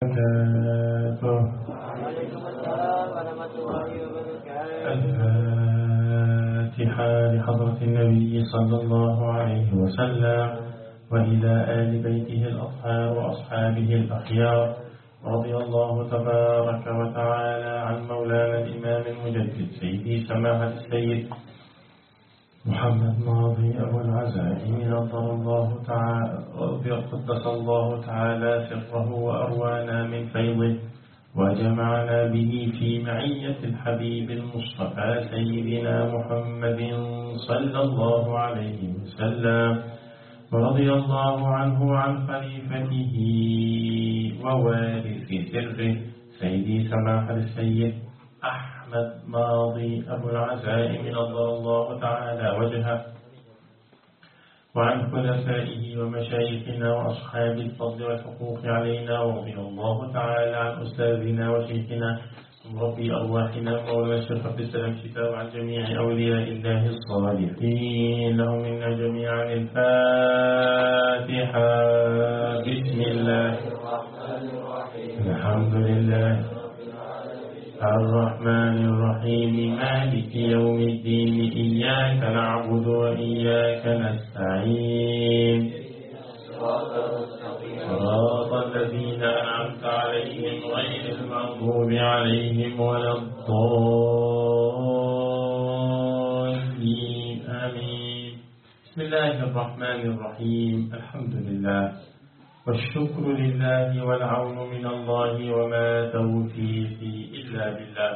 وعليكم السلام ورحمة الله وبركاته. الفاتحة لحضرة النبي صلى الله عليه وسلم وإلى آل بيته الأطهار وأصحابه الأخيار، رضي الله تبارك وتعالى عن مولانا الإمام المجدد سيدي سماحة السيد محمد ماضي أبو العزائم، نظر الله تعالى قدس الله تعالى سره وأروانا من فيضه، وجمعنا به في معية الحبيب المصطفى سيدنا محمد صلى الله عليه وسلم، ورضي الله عنه وعن خليفته ووارث سره سيدي سماحة السيد أحمد ماضي أبو العزائم، نظر الله تعالى وجهه، وعن خلفائه ومشايخنا وأصحاب الفضل والحقوق علينا، ورضي الله تعالى عن أستاذنا وشيخنا مربي أرواحنا مولانا الشيخ عبد السلام شفاء، وعن جميع أولياء الله الصالحين، لهم منا جميعا الفاتحة. بسم الله الرحمن الرحيم، الحمد لله الرحمن الرحيم، مالك يوم الدين، إياك نعبد وإياك نستعين، صراط الذين أنعمت عليهم غير المغضوب عليهم ولا الضالين، آمين. بسم الله الرحمن الرحيم، الحمد لله والشكر لله والعون من الله وما توفيقي إلا بالله.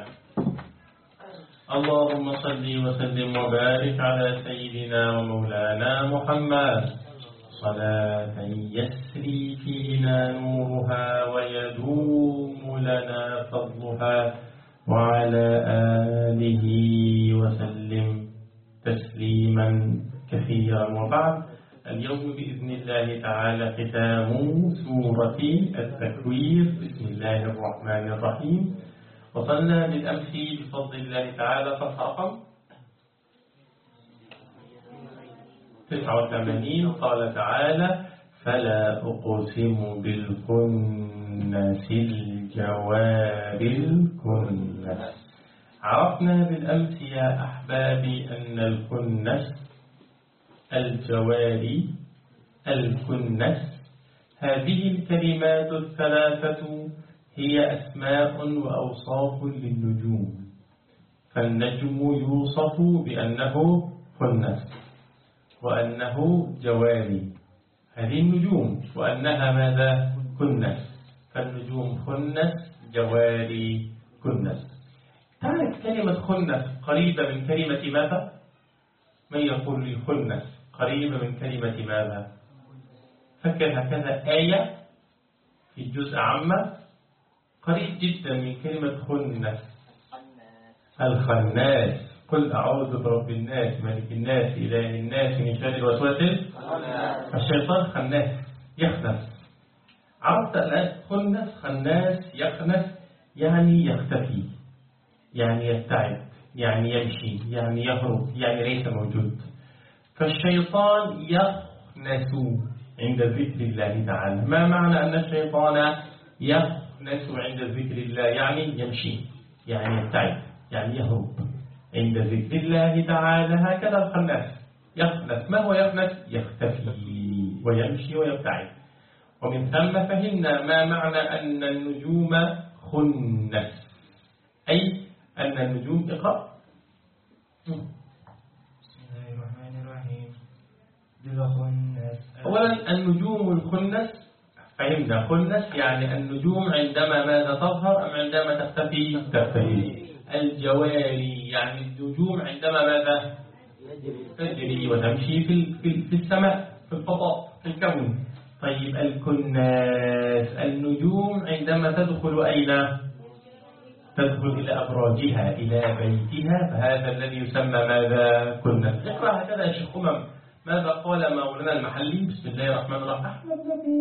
اللهم صل وسلم وبارك على سيدنا ومولانا محمد صلاة يسري فينا نورها ويدوم لنا فضلها، وعلى آله وسلم تسليما كثيرا. وبعد، اليوم بإذن الله تعالى ختام سورة التكوير، بسم الله الرحمن الرحيم. وصلنا بالأمس بفضل الله تعالى صفحة رقم 89. قال تعالى: فلا أقسم بالكنس، الجوار الكنس. عرفنا بالأمس يا أحبابي أن الكنس، الجواري، الكنس، هذه الكلمات الثلاثة هي أسماء وأوصاف للنجوم. فالنجم يوصف بأنه كنس، وأنه جواري، هذه النجوم، وأنها ماذا؟ كنس. فالنجوم خنس، جواري، كنس. تعرف كلمة خنس قريبة من كلمة ماذا؟ من يقول لي خنس قريبة من كلمة ماذا؟ فكر هكذا آية في الجزء عامة قريب جدا من كلمة خنس. الخناس. قل أعوذ برب الناس ملك الناس إله الناس من شر الوسواس الشيطان. خناس، يخنس. عرفت الآن؟ خنس، خناس، يخنس، يعني يختفي، يعني يبتعد، يعني يمشي، يعني يهرب، يعني ليس موجود. فالشيطان يخنس عند ذكر الله تعالى. ما معنى أن الشيطان يخنس عند ذكر الله؟ يعني يمشي، يعني يبتعد، يعني يهرب عند ذكر الله تعالى. هكذا الخناس يخنس. ما هو يخنس؟ يختفي ويمشي ويبتعد. ومن ثم فهمنا ما معنى أن النجوم خنس، أي أن النجوم اقرأ. بسم الله الرحمن الرحيم. بالخنس. أولا النجوم الخنس فهمنا. خنس يعني النجوم عندما ماذا تظهر أم عندما تختفي؟ تختفي. الجواري يعني النجوم عندما ماذا؟ تجري وتمشي في السماء، في الفضاء، في الكون. طيب الكناس النجوم عندما تدخل أين؟ تدخل إلى أبراجها، إلى بيتها، فهذا الذي يسمى ماذا؟ كناس. اقرأ هكذا يا شيخ أمم ماذا قال مولانا المحلي. بسم الله الرحمن الرحيم. أحمد نبي،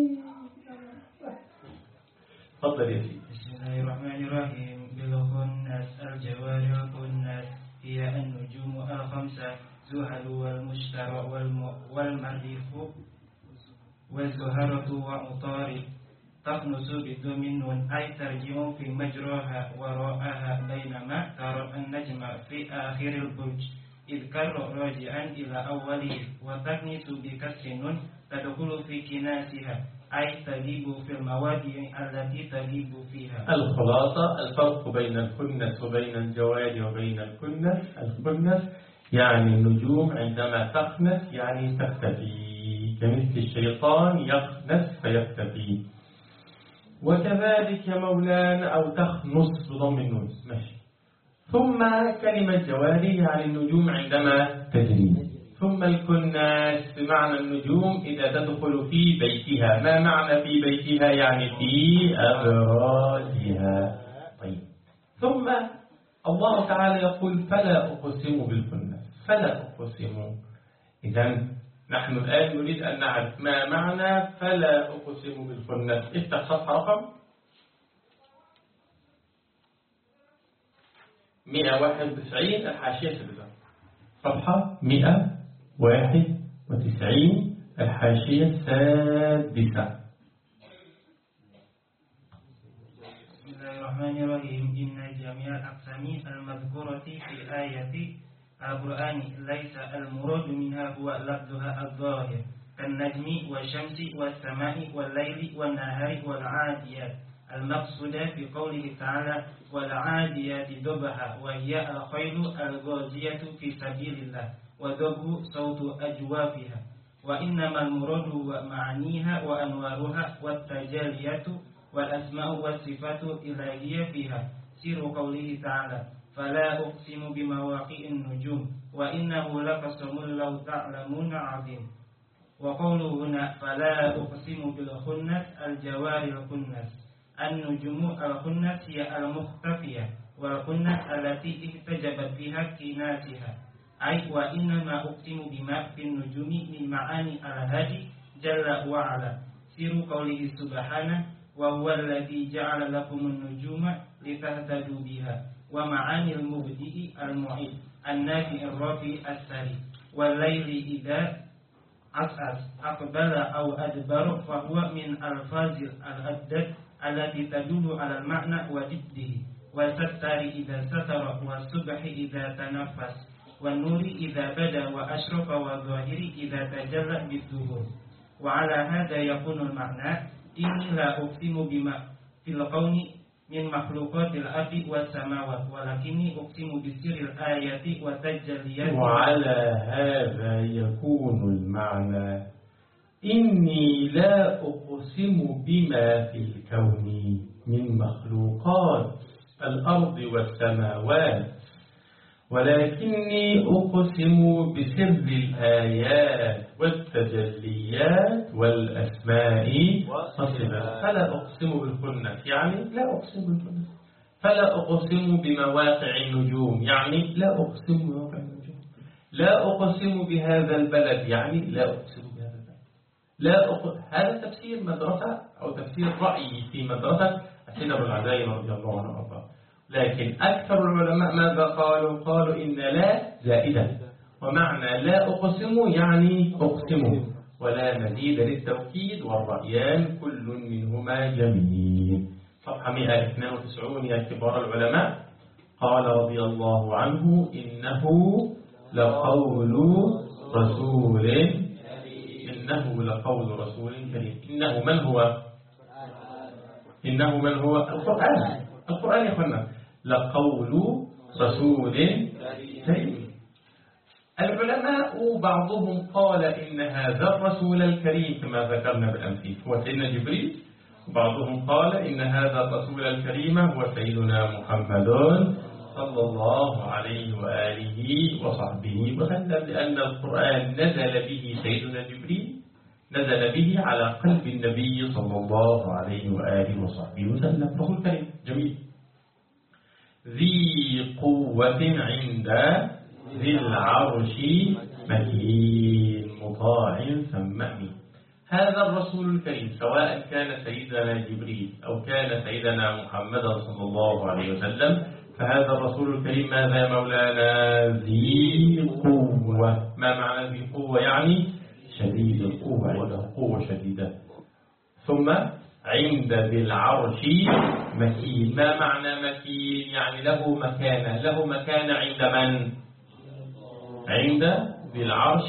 تفضل يا سيدي. بسم الله الرحمن الرحيم. بالخنس، الجوار الكنس، هي النجوم الخمسة: زحل والمشتري والمريخ والزهرة وعطارد. تخنس بدون النون أي ترجع في مجراها وراءها بينما ترى النجم في آخر البرج إذ كر راجعا إلى أوله وتكنس بكسر النون تدخل في كناسها أي تغيب في المواضع التي تغيب فيها. الخلاصة الفرق بين الكنس وبين الجوار وبين الكنس يعني النجوم عندما تخنس يعني تختفي كمثل الشيطان يخنس فيختفي. وكذلك يا مولانا أو تخنس بضم النون ماشي. ثم كلمة جواري يعني النجوم عندما تجري. ثم الكناس بمعنى النجوم إذا تدخل في بيتها. ما معنى في بيتها؟ يعني في أبراجها. طيب. ثم الله تعالى يقول فلا أقسم بالكناس. فلا أقسم. إذن نحن الآن نريد أن نعرف ما معنى فلا أقسم بالكناس. افتح صفحة رقم 191 الحاشية السادسة. صفحة 191 الحاشية السادسة. بسم الله الرحمن الرحيم. إن جميع الأقسام المذكورة في آية القرآن ليس المراد منها هو لفظها الظاهر كالنجم والشمس والسماء والليل والنهار والعاديات. المقصود في قوله تعالى والعاديات ضبحا وهي الخيل الغازية في سبيل الله وضب صوت أجوافها. وإنما المراد هو معانيها وأنوارها والتجليات والأسماء والصفات الإلهية فيها. سير قوله تعالى فلا أقسم بمواقع النجوم وإنه لقسم لو تعلمون عظيم. وقوله هنا فلا أقسم بالخنس الجوار الخنس. النجوم الخنس هي المختفية والخنس التي احتجبت فيها كناسها أي وإنما أقسم بما في النجوم من معاني الهادي جل وعلا. سير قوله سبحانه وهو الذي جعل لكم النجوم لتهتدوا بها. ومعاني المبدئ المعيد النافع الرافع السري. والليل إذا عسعس أقبل أو أدبر فهو من ألفاظ الأدد التي تدل على المعنى وجده. والستار إذا ستر والصبح إذا تنفس والنور إذا بدا وأشرف والظاهر إذا تجلى بالظهور. وعلى هذا يكون المعنى إني لا أقسم بما في الكون من مخلوقات الأرض والسماوات ولكني أقسم بسر الآيات وتجليات. وعلى هذا يكون المعنى إني لا أقسم بما في الكون من مخلوقات الأرض والسماوات ولكني أقسم بسر الآيات والتجليات والأسماء والصفات. فلا أقسم بالكنس يعني لا أقسم بالكنس. فلا أقسم بمواقع النجوم يعني لا أقسم بمواقع النجوم. لا أقسم بهذا البلد يعني لا أقسم بهذا البلد. هذا تفسير مدرسة أو تفسير رأي في مدرسة السيد أبو العزائم رضي الله عنه وارضاه. لكن أكثر العلماء ماذا قالوا؟ قالوا إن لا زائدة ومعنى لا أقسم يعني أقسم ولا مزيد للتوكيد والرأيان كل منهما جميل. صفحة 192 يا كبار العلماء. قال رضي الله عنه إنه لقول رسول كريم. إنه من هو؟ القرآن يا أخوانا. لقول رسول كريم. العلماء بعضهم قال إن هذا الرسول الكريم كما ذكرنا بالأمس هو سيدنا جبريل. بعضهم قال إن هذا الرسول الكريم هو سيدنا محمد صلى الله عليه وآله وصحبه وسلم لأن القرآن نزل به سيدنا جبريل نزل به على قلب النبي صلى الله عليه وآله وصحبه وسلم. رسول كريم جميل. ذي قوة عند ذي العرش مكين مطاع ثم أمين. هذا الرسول الكريم سواء كان سيدنا جبريل أو كان سيدنا محمد صلى الله عليه وسلم فهذا الرسول الكريم ماذا يا مولانا؟ ذي قوة. ما معنى ذي قوة؟ يعني شديد القوة عنده قوة شديدة. ثم عند ذي العرش مكين. ما معنى مكين؟ يعني له مكانة. له مكانة عند من؟ عند ذي العرش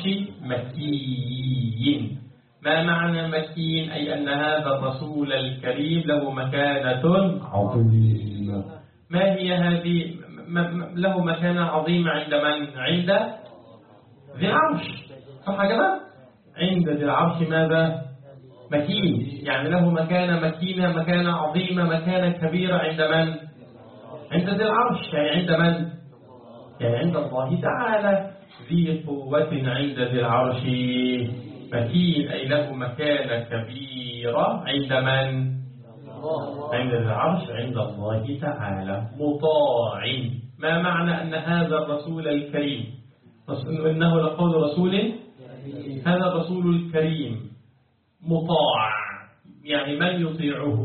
مكين. ما معنى مكين؟ أي أن هذا الرسول الكريم له مكانة عظيمة. ما هي هذه؟ له مكانة عظيمة عند من؟ عند ذي العرش، صح يا جماعة؟ عند ذي العرش ماذا؟ مكين، يعني له مكانة مكينة، مكانة عظيمة، مكانة كبيرة عند من؟ عند ذي العرش، يعني عند من؟ يعني عند الله تعالى. ذي قوة عند ذي العرش مكين، أي له مكانة كبيرة عند من؟ عند ذي العرش، عند الله تعالى. مطاع. ما معنى أن هذا الرسول الكريم إنه لقول رسول؟ هذا الرسول الكريم مطاع، يعني من يطيعه؟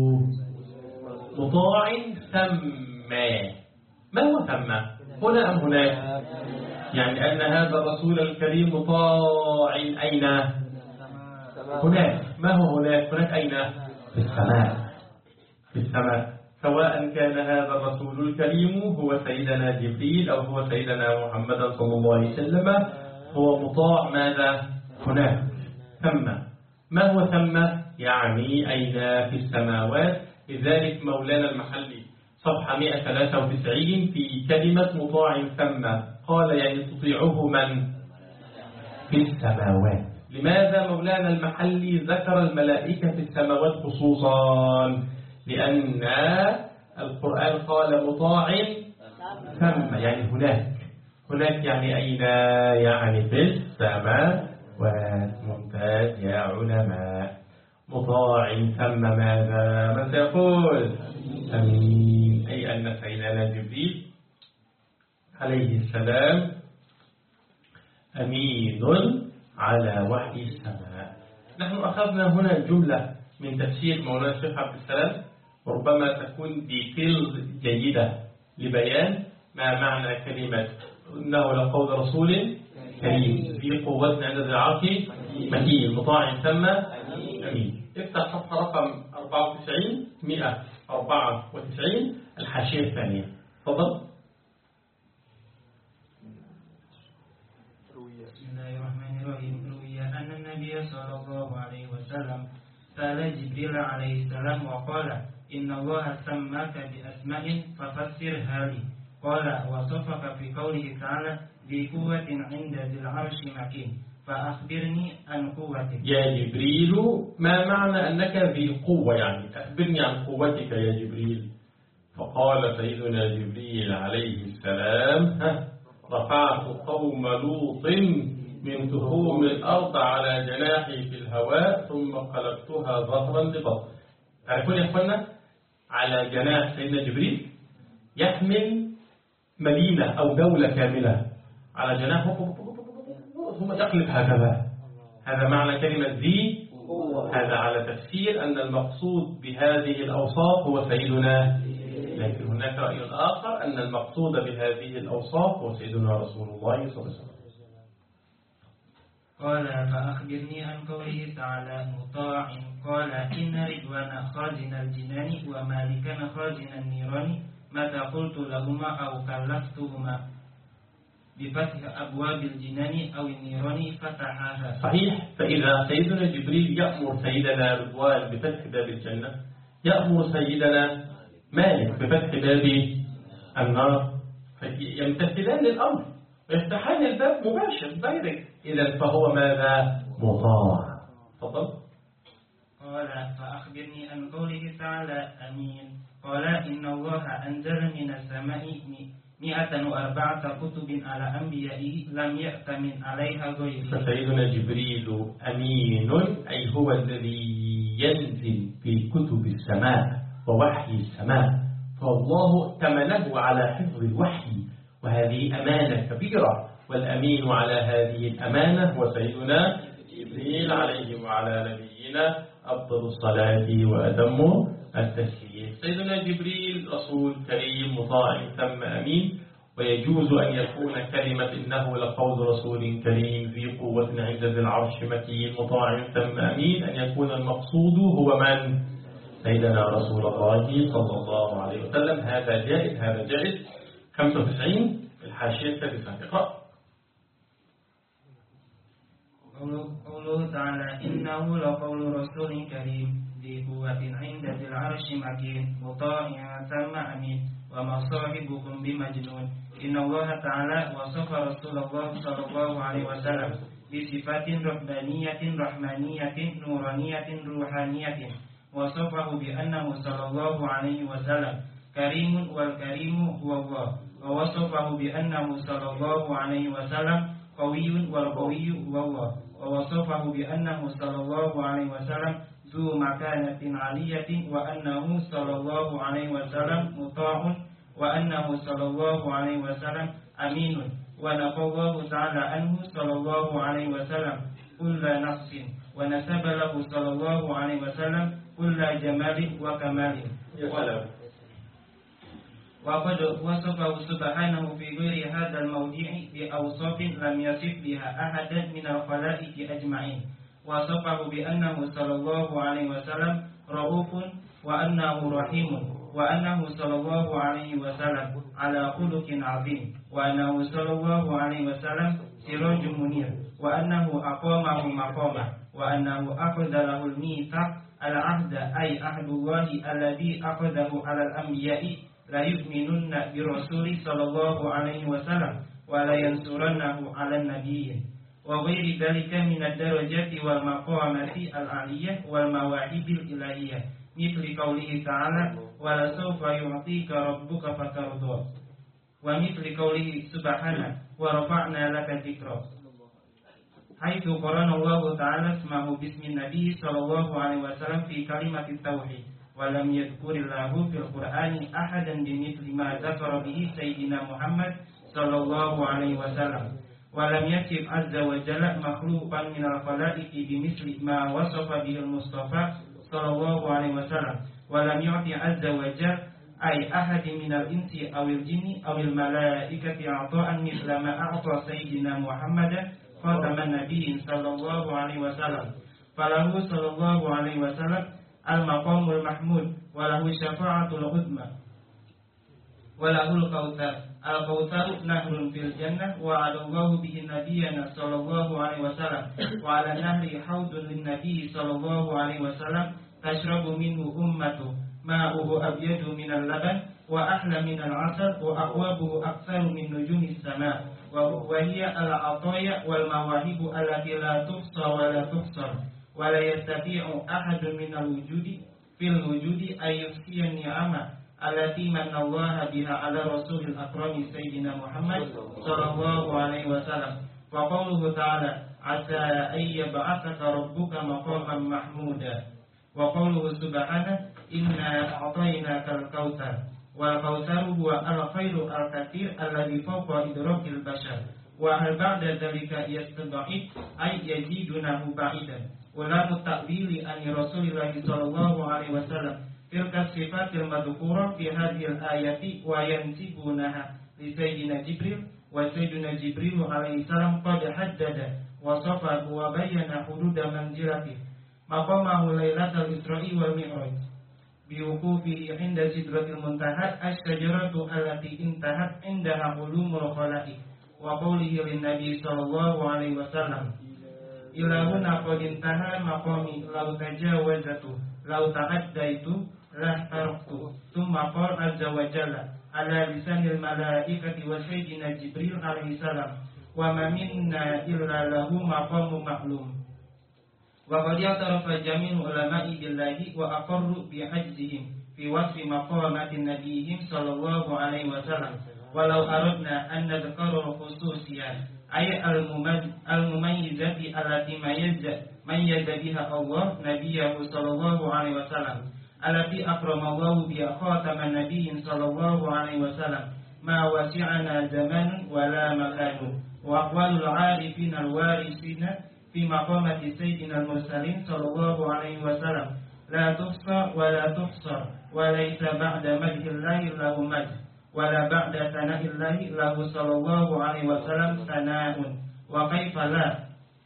مطاع ثم. ما هو ثم؟ هنا أم هناك؟ يعني أن هذا الرسول الكريم مطاع أين؟ هناك. ما هو هناك؟ هناك أين؟ في السماء. في السماء. سواء كان هذا الرسول الكريم هو سيدنا جبريل أو هو سيدنا محمد صلى الله عليه وسلم، هو مطاع ماذا؟ هناك. ثم. ما هو ثم؟ يعني أين؟ في السماوات. لذلك مولانا المحلي صفحة 193 في كلمة مطاع ثم قال يعني تطيعه من؟ في السماوات. لماذا مولانا المحلي ذكر الملائكة في السماوات خصوصا؟ لأن القرآن قال مطاع ثم، يعني هناك. هناك يعني أين؟ يعني في السماوات. ممتاز يا علماء. مطاع ثم ماذا؟ من سيقول؟ أمين. أي أن سيدنا جبريل عليه السلام أمين على وحي السماء. نحن أخذنا هنا جملة من تفسير مولانا الشيخ عبد السلام، وربما تكون ديتيلز جيدة لبيان ما معنى كلمة إنه لقول رسول كريم ذي قوة عند ذي العرش مكين مطاع ثم أمين. افتح صفحة رقم 94 194 الحاشية الثانية. تفضل. بسم الله الرحمن الرحيم. روي أن النبي صلى الله عليه وسلم سأل جبريل عليه السلام وقال إن الله سماك بأسماء ففسرها لي. قال وصفك في قوله تعالى ذي قوة عند ذي العرش مكين فأخبرني عن قوتك. يا جبريل ما معنى أنك ذي قوة؟ يعني أخبرني عن قوتك يا جبريل. فقال سيدنا جبريل عليه السلام رفعت قوم لوط من تخوم الأرض على جناحي في الهواء ثم قلبتها ظهرا لبطن. تعرفون يا أخوانا على جناح سيدنا جبريل يحمل مدينة أو دولة كاملة على جناحه ثم يقلب هكذا. هذا معنى كلمة ذي. هذا على تفسير أن المقصود بهذه الأوصاف هو سيدنا، لكن هناك رأي آخر أن المقصود بهذه الأوصاف هو سيدنا رسول الله صلى الله عليه وسلم. قال فأخبرني عن قوله تعالى مطاع. قال إن رضوان خازن الجنان ومالكا خازن النيران متى قلت لهما أو كلفتهما بفتح أبواب الجنان أو النيران فتحها. صحيح. فإذا سيدنا جبريل يأمر سيدنا رضوان بفتح باب الجنة، يأمر سيدنا مالك بفتح باب النار، يمتثلان للأمر ويفتحان الباب مباشر دايركت. إذا فهو ماذا؟ مطاع. تفضل. قال فأخبرني عن قوله تعالى أمين. قال إن الله أنزل من السماء 104 كتب على أنبيائه لم يأت من عليها غيره. فسيدنا جبريل أمين أي هو الذي ينزل في كتب السماء ووحي السماء، فالله ائتمنه على حفظ الوحي، وهذه أمانة كبيرة، والأمين على هذه الأمانة هو سيدنا جبريل عليه وعلى نبينا أفضل الصلاة وأتم التسليم. سيدنا جبريل رسول كريم مطاع ثم أمين، ويجوز أن يكون كلمة إنه لقول رسول كريم ذي قوة عند ذي العرش مكين مطاع ثم أمين أن يكون المقصود هو من؟ سيدنا رسول الله صلى الله عليه وسلم. هذا جائز 95 في الحاشية الثالثة. اقرأ. قوله تعالى إنه لقول رسول كريم ذي قوة عند ذي العرش مكين مطاع ثم أمين وما صاحبكم بمجنون. إن الله تعالى وصف رسول الله صلى الله عليه وسلم بصفات ربانية رحمانية نورانية روحانية. وصفه بأنه صلى الله عليه وسلم كريم والكريم هو الله. ووصفه بأنه صلى الله عليه وسلم قوي والقوي هو الله. ووصفه بأنه صلى الله عليه وسلم ذو مكانة عالية وأنه صلى الله عليه وسلم مطاع وأنه صلى الله عليه وسلم أمين. ونفى الله تعالى عنه صلى الله عليه وسلم كل نقص ونسب له صلى الله عليه وسلم كل جمال وكمال. وقد وصفه سبحانه في غير هذا الموضع بأوصاف لم يصف بها أحدا من الخلائق أجمعين. وصفه بأنه صلى الله عليه وسلم رؤوف وأنه رحيم وأنه صلى الله عليه وسلم على خلق عظيم وأنه صلى الله عليه وسلم سراج منير وأنه أقامه مقامه وأنه أخذ له الميثاق العهد أي عهد الله الذي أخذه على الأنبياء لا يؤمنون برسول صلى الله عليه وسلم ولا ينصرنه على النبيين وغير ذلك من الدرجات والمقامات العالية والمواهب الإلهية مثل قوله تعالى ولسوف يعطيك ربك فترضى ومثل قوله سبحانه ورفعنا لك ذكرك حيث قرن الله تعالى اسمه باسم النبي صلى الله عليه وسلم في كلمة التوحيد ولم يذكر الله في القرآن أحدا بمثل ما ذكر به سيدنا محمد صلى الله عليه وسلم ولم يصف عز وجل مخلوقا من الخلائق بمثل ما وصف به المصطفى صلى الله عليه وسلم ولم يعطي عز وجل أي أحد من الإنس أو الجن أو الملائكة عطاء مثل ما أعطى سيدنا محمد خاتم النبي صلى الله عليه وسلم فله صلى الله عليه وسلم المقام المحمود وله الشفاعة العظمى وله الكوثر نهر في الجنة وعد الله به نبينا صلى الله عليه وسلم وعلى النهر حوض للنبي صلى الله عليه وسلم تشرب منه أمته ماؤه أبيض من اللبن وأحلى من العسل وأقوابه أكثر من نجوم السماء وهي العطايا والمواهب التي لا تحصى ولا تحصر ولا يستطيع أحد من الوجود في الوجود أن يحصي النعمة التي من الله بها على رسول الأكرم سيدنا محمد صلى الله عليه وسلم. وقوله تعالى عسى أن يبعثك ربك مقاما محمودا. وقوله سبحانه إنا أعطيناك الكوثر والكوثر هو الخير الكثير الذي فوق إدراك البشر وهل بعد ذلك يستضعف أي يزيدونه بعيدا ولام التأويل عن رسول الله صلى الله عليه وسلم تلك الصفات المذكورة في هذه الآيات وينسبونها لسيدنا جبريل وسيدنا جبريل عليه السلام قد حدد وصفه وبين حدود منزلته مقامه ليلة الإسراء والمعراج بوقوفه عند سدرة المنتهى الشجرة التي انتهت عندها علوم الخلائق وقوله للنبي صلى الله عليه وسلم إلى هنا قد انتهى مقامي لو تجاوزته لو تعديت لاحترقت ثم قال عز وجل على لسان الملائكة وسيدنا جبريل عليه السلام وما منا إلا له مقام معلوم. وقد اعترف جميع العلماء بالله وأقروا بعجزهم في وصف مقامات نبيهم صلى الله عليه وسلم ولو أردنا أن نذكر الخصوصيات أي المميزات التي ميز بها الله نبيه صلى الله عليه وسلم التي أكرم الله بها خاتم النبي صلى الله عليه وسلم ما وسعنا زمان ولا مكان وأقوال العارفين الوارثين في مقامة سيدنا المرسلين صلى الله عليه وسلم لا تحصى ولا تحصر وليس بعد مدح الله له مدح ولا بعد ثناء الله له صلى الله عليه وسلم ثناء وكيف لا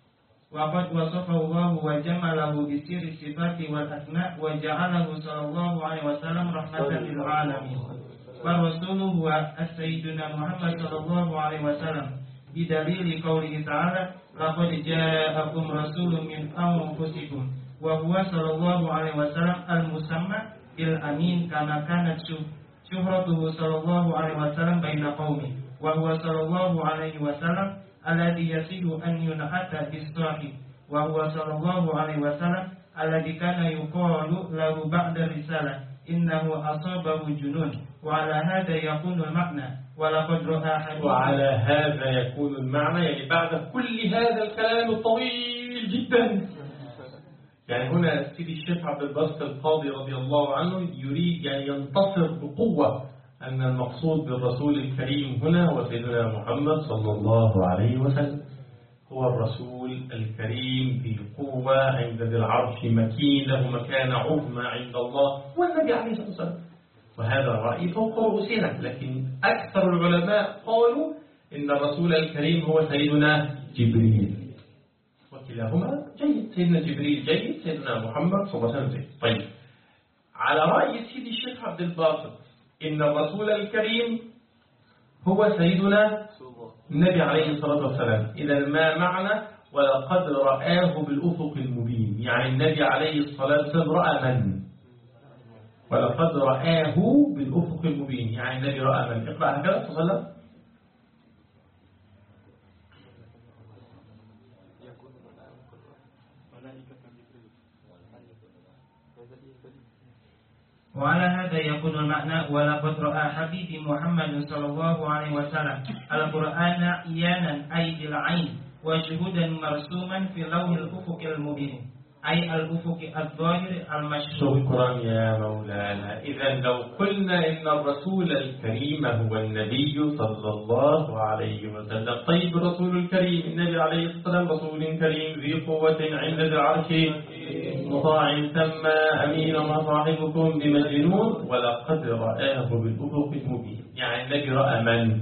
وقد وصف الله وجمله بسر الصفات والأسماء وجعله صلى الله عليه وسلم رحمة للعالمين. والرسول هو سيدنا محمد صلى الله عليه وسلم بدليل قوله تعالى لقد جاءكم رسول من أنفسكم وهو صلى الله عليه وسلم المسمى بالأمين كما كانت شهرته صلى الله عليه وسلم بين قومه وهو صلى الله عليه وسلم الذي يصح أن ينعت بالصاحب وهو صلى الله عليه وسلم الذي كان يقال له بعد الرسالة إنه أصابه جنون وعلى هذا يكون المعنى ولقد رأى حديث وعلى هذا يكون المعنى يعني بعد كل هذا الكلام الطويل جدا يعني هنا سيدي الشيخ عبد الباسط القاضي رضي الله عنه يريد يعني ينتصر بقوة أن المقصود بالرسول الكريم هنا هو سيدنا محمد صلى الله عليه وسلم هو الرسول الكريم ذي قوة عند ذي العرش مكين له مكانة عظمى عند الله والنبي عليه الصلاة والسلام وهذا الرأي فوق رؤوسنا لكن أكثر العلماء قالوا إن الرسول الكريم هو سيدنا جبريل وكلاهما جيد سيدنا جبريل جيد سيدنا محمد صلى الله عليه وسلم جيد. طيب على رأي سيدي الشيخ عبد الباسط إن الرسول الكريم هو سيدنا النبي عليه الصلاة والسلام إذا ما معنى ولقد رآه بالأفق المبين يعني النبي عليه الصلاة والسلام رأى من ولقد رآه بالأفق المبين يعني النبي رأى من اقرأ هكذا صلى الله عليه وسلم وعلى هذا يكون المعنى ولقد رأى حبيبي محمد صلى الله عليه وسلم القرآن عيانا أي بالعين وشهودا مرسوما في لوح الأفق المبين أي الأفق الظاهر المشهور. شكرا يا مولانا. إذا لو قلنا إن الرسول الكريم هو النبي صلى الله عليه وسلم طيب الرسول الكريم النبي عليه الصلاة والسلام رسول كريم ذي قوة عند ذي العرش مطاع ثم أمين ما صاحبكم بمجنون ولقد رآه بالأفق المبين يعني النبي رأى من؟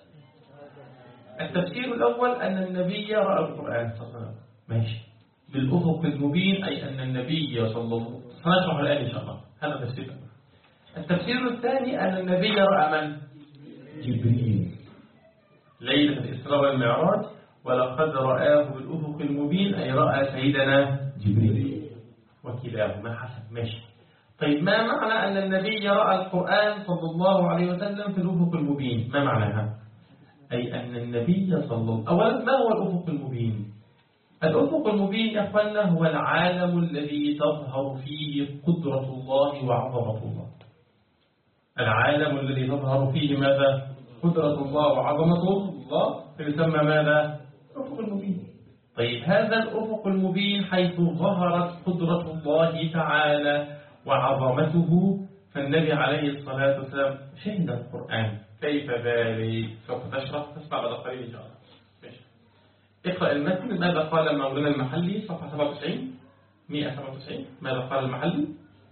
التفسير الأول أن النبي رأى القرآن صلى الله عليه وسلم ماشي بالأفق المبين أي أن النبي صلى الله عليه وسلم سنشرح الآن إن شاء الله هذا التفسير. التفسير الثاني أن النبي رأى من؟ جبريل ليلة الإسراء والمعراج ولقد رآه بالأفق المبين أي رأى سيدنا جبريل وكلاهما حسن ماشي. طيب ما معنى أن النبي رأى القرآن صلى الله عليه وسلم في الأفق المبين ما معناها؟ أي أن النبي صلى الله أولا ما هو الأفق المبين؟ الأفق المبين يا أخوانا هو العالم الذي تظهر فيه قدرة الله وعظمة الله. العالم الذي تظهر فيه ماذا؟ قدرة الله وعظمة الله يسمى ماذا؟ الأفق المبين. طيب هذا الأفق المبين حيث ظهرت قدرة الله تعالى وعظمته فالنبي عليه الصلاة والسلام شهد القرآن. كيف ذلك؟ سوف تسمع بعد قليل إن شاء الله. اقرأ المتن ماذا قال مولانا المحلي صفحة 97 197 ماذا قال المحلي؟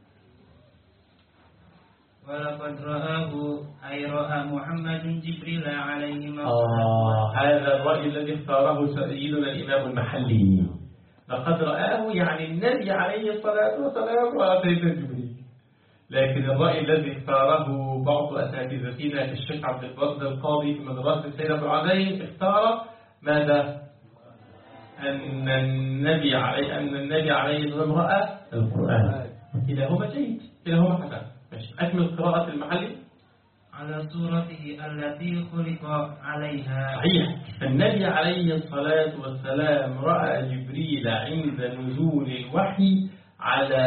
ولقد رآه أي رأى محمد جبريل عليه هذا الرأي الذي اختاره سيدنا الإمام المحلي. لقد رآه يعني النبي عليه الصلاة والسلام رأى سيدنا جبريل. لكن الرأي الذي اختاره بعض أساتذتنا كالشيخ عبد الباسط القاضي في مدرسة السيد أبو العزيز اختار ماذا؟ أن النبي عليه الصلاة والسلام رأى القرآن. كلاهما جيد كلاهما حسن ماشي. أكمل قراءة المحلي. على صورته التي خلق عليها. صحيح. النبي عليه الصلاة والسلام رأى جبريل عند نزول الوحي على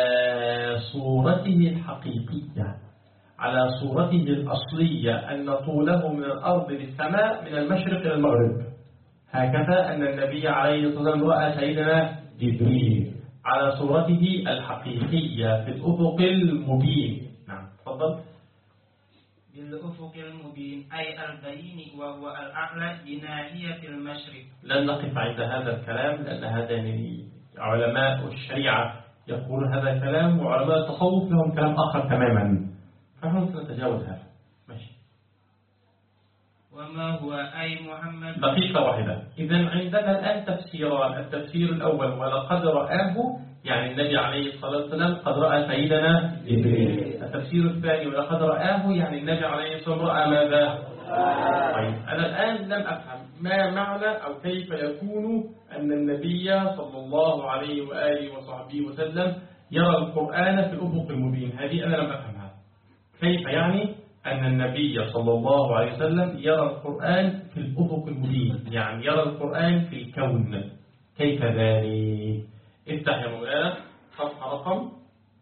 صورته الحقيقية على صورته الأصلية أن طوله من الأرض للسماء من المشرق إلى المغرب. هكذا أن النبي عليه الصلاة والسلام رأى سيدنا جبريل على صورته الحقيقية في الأفق المبين. نعم تفضل. بالأفق المبين أي البين وهو الأعلى بناحية المشرق. لن نقف عند هذا الكلام لأن هذا علماء الشريعة يقول هذا الكلام وعلماء التصوف لهم كلام آخر تماما فنحن سنتجاوز هذا ماشي. وما هو أي محمد. دقيقة واحدة. إذا عندنا الآن تفسيران، التفسير الأول ولقد رآه يعني النبي عليه الصلاة والسلام قد رأى سيدنا جبريل. التفسير الثاني ولقد رآه يعني النبي عليه الصلاة والسلام رأى ماذا؟ طيب أنا الآن لم أفهم ما معنى أو كيف يكون أن النبي صلى الله عليه وآله وصحبه وسلم يرى القرآن في الأفق المبين. هذه أنا لم أفهمها. كيف يعني أن النبي صلى الله عليه وسلم يرى القرآن في الأفق المبين، يعني يرى القرآن في الكون، كيف ذلك؟ افتح يا مولانا صفحة رقم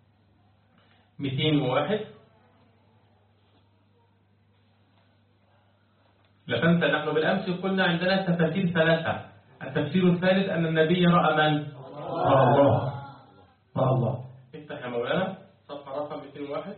201. لفهمت نحن بالأمس قلنا عندنا تفاسير ثلاثة. التفسير الثالث أن النبي رأى من؟ رأى الله. رأى الله. افتح يا مولانا صفحة رقم 201.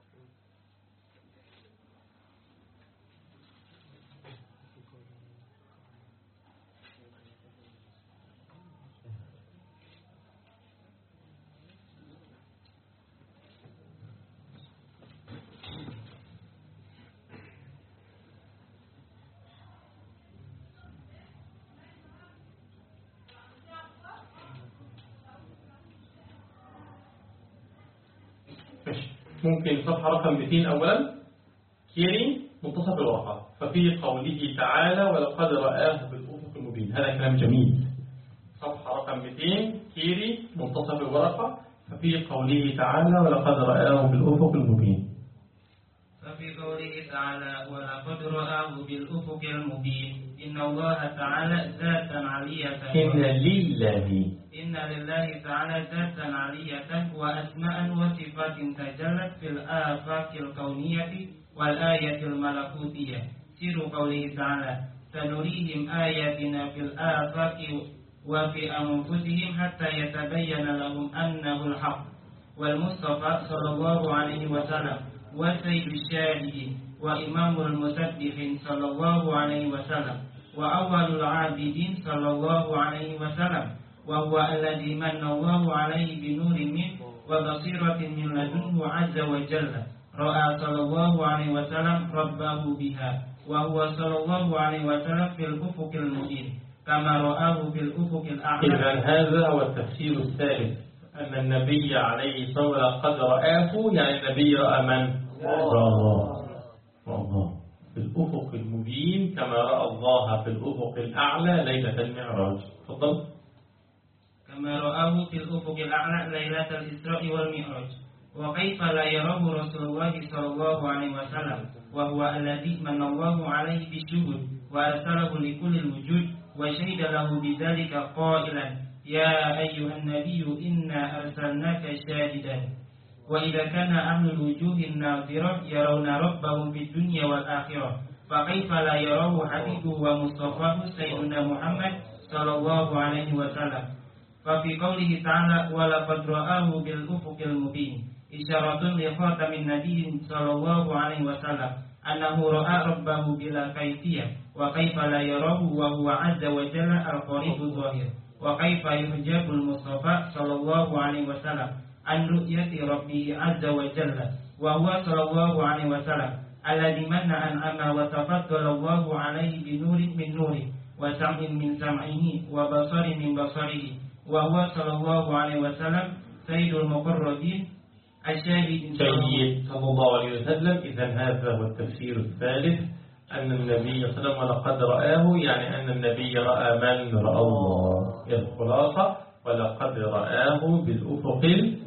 ممكن صفحة رقم 200 أولا كيري منتصف الورقة. ففي قوله تعالى ولقد رآه بالأفق المبين، هذا كلام جميل. صفحة رقم 200 كيري منتصف الورقة. ففي قوله تعالى ولقد رآه بالأفق المبين. ففي قوله تعالى ولقد رآه بالأفق المبين إن الله تعالى ذاتا علية إن لله تعالى ذاتا علية وأسماء وصفات تجلت في الآفاق الكونية والآية الملكوتية. سير قوله تعالى سنريهم آياتنا في الآفاق وفي أنفسهم حتى يتبين لهم أنه الحق. والمصطفى صلى الله عليه وسلم وسيد الشاهدين وإمام المسبحين صلى الله عليه وسلم وأول العابدين صلى الله عليه وسلم وهو الذي من الله عليه بنور منه وبصيرة من لدنه عز وجل. رأى صلى الله عليه وسلم ربه بها وهو صلى الله عليه وسلم في الأفق المبين كما رآه في الأفق الأعلى. إذن هذا هو التفسير الثالث، أن النبي عليه الصلاة والسلام قد رآه يعني النبي رأى من؟ رأى الله في الأفق المبين كما رأى الله في الأفق الأعلى ليلة المعراج. تفضل. كما رآه في الأفق الأعلى ليلة الإسراء والمعراج. وكيف لا يراه رسول الله صلى الله عليه وسلم وهو الذي من الله عليه بالشهود وأرسله لكل الوجود وشهد له بذلك قائلا يا أيها النبي إنا أرسلناك شاهدا. وإذا كان أهل الوجوه الناظرة يرون ربهم في الدنيا والآخرة فكيف لا يراه حبيبه ومصطفاه سيدنا محمد صلى الله عليه وسلم. ففي قوله تعالى ولقد رآه بالأفق المبين إشارة لخاتم النبي صلى الله عليه وسلم أنه رأى ربه بلا كيفية. وكيف لا يراه وهو عز وجل القريب الظاهر. وكيف يحجب المصطفى صلى الله عليه وسلم عن رؤية ربه عز وجل وهو صلى الله عليه وسلم الذي من أنعم وتفضل الله عليه بنور من نوره وسمع من سمعه وبصر من بصره وهو صلى الله عليه وسلم سيد المقربين الشاهد صلى الله عليه وسلم. إذن هذا هو التفسير الثالث، أن النبي صلى الله عليه وسلم ولقد رآه يعني أن النبي رأى من؟ رأى الله. الخلاصة ولقد رآه بالأفق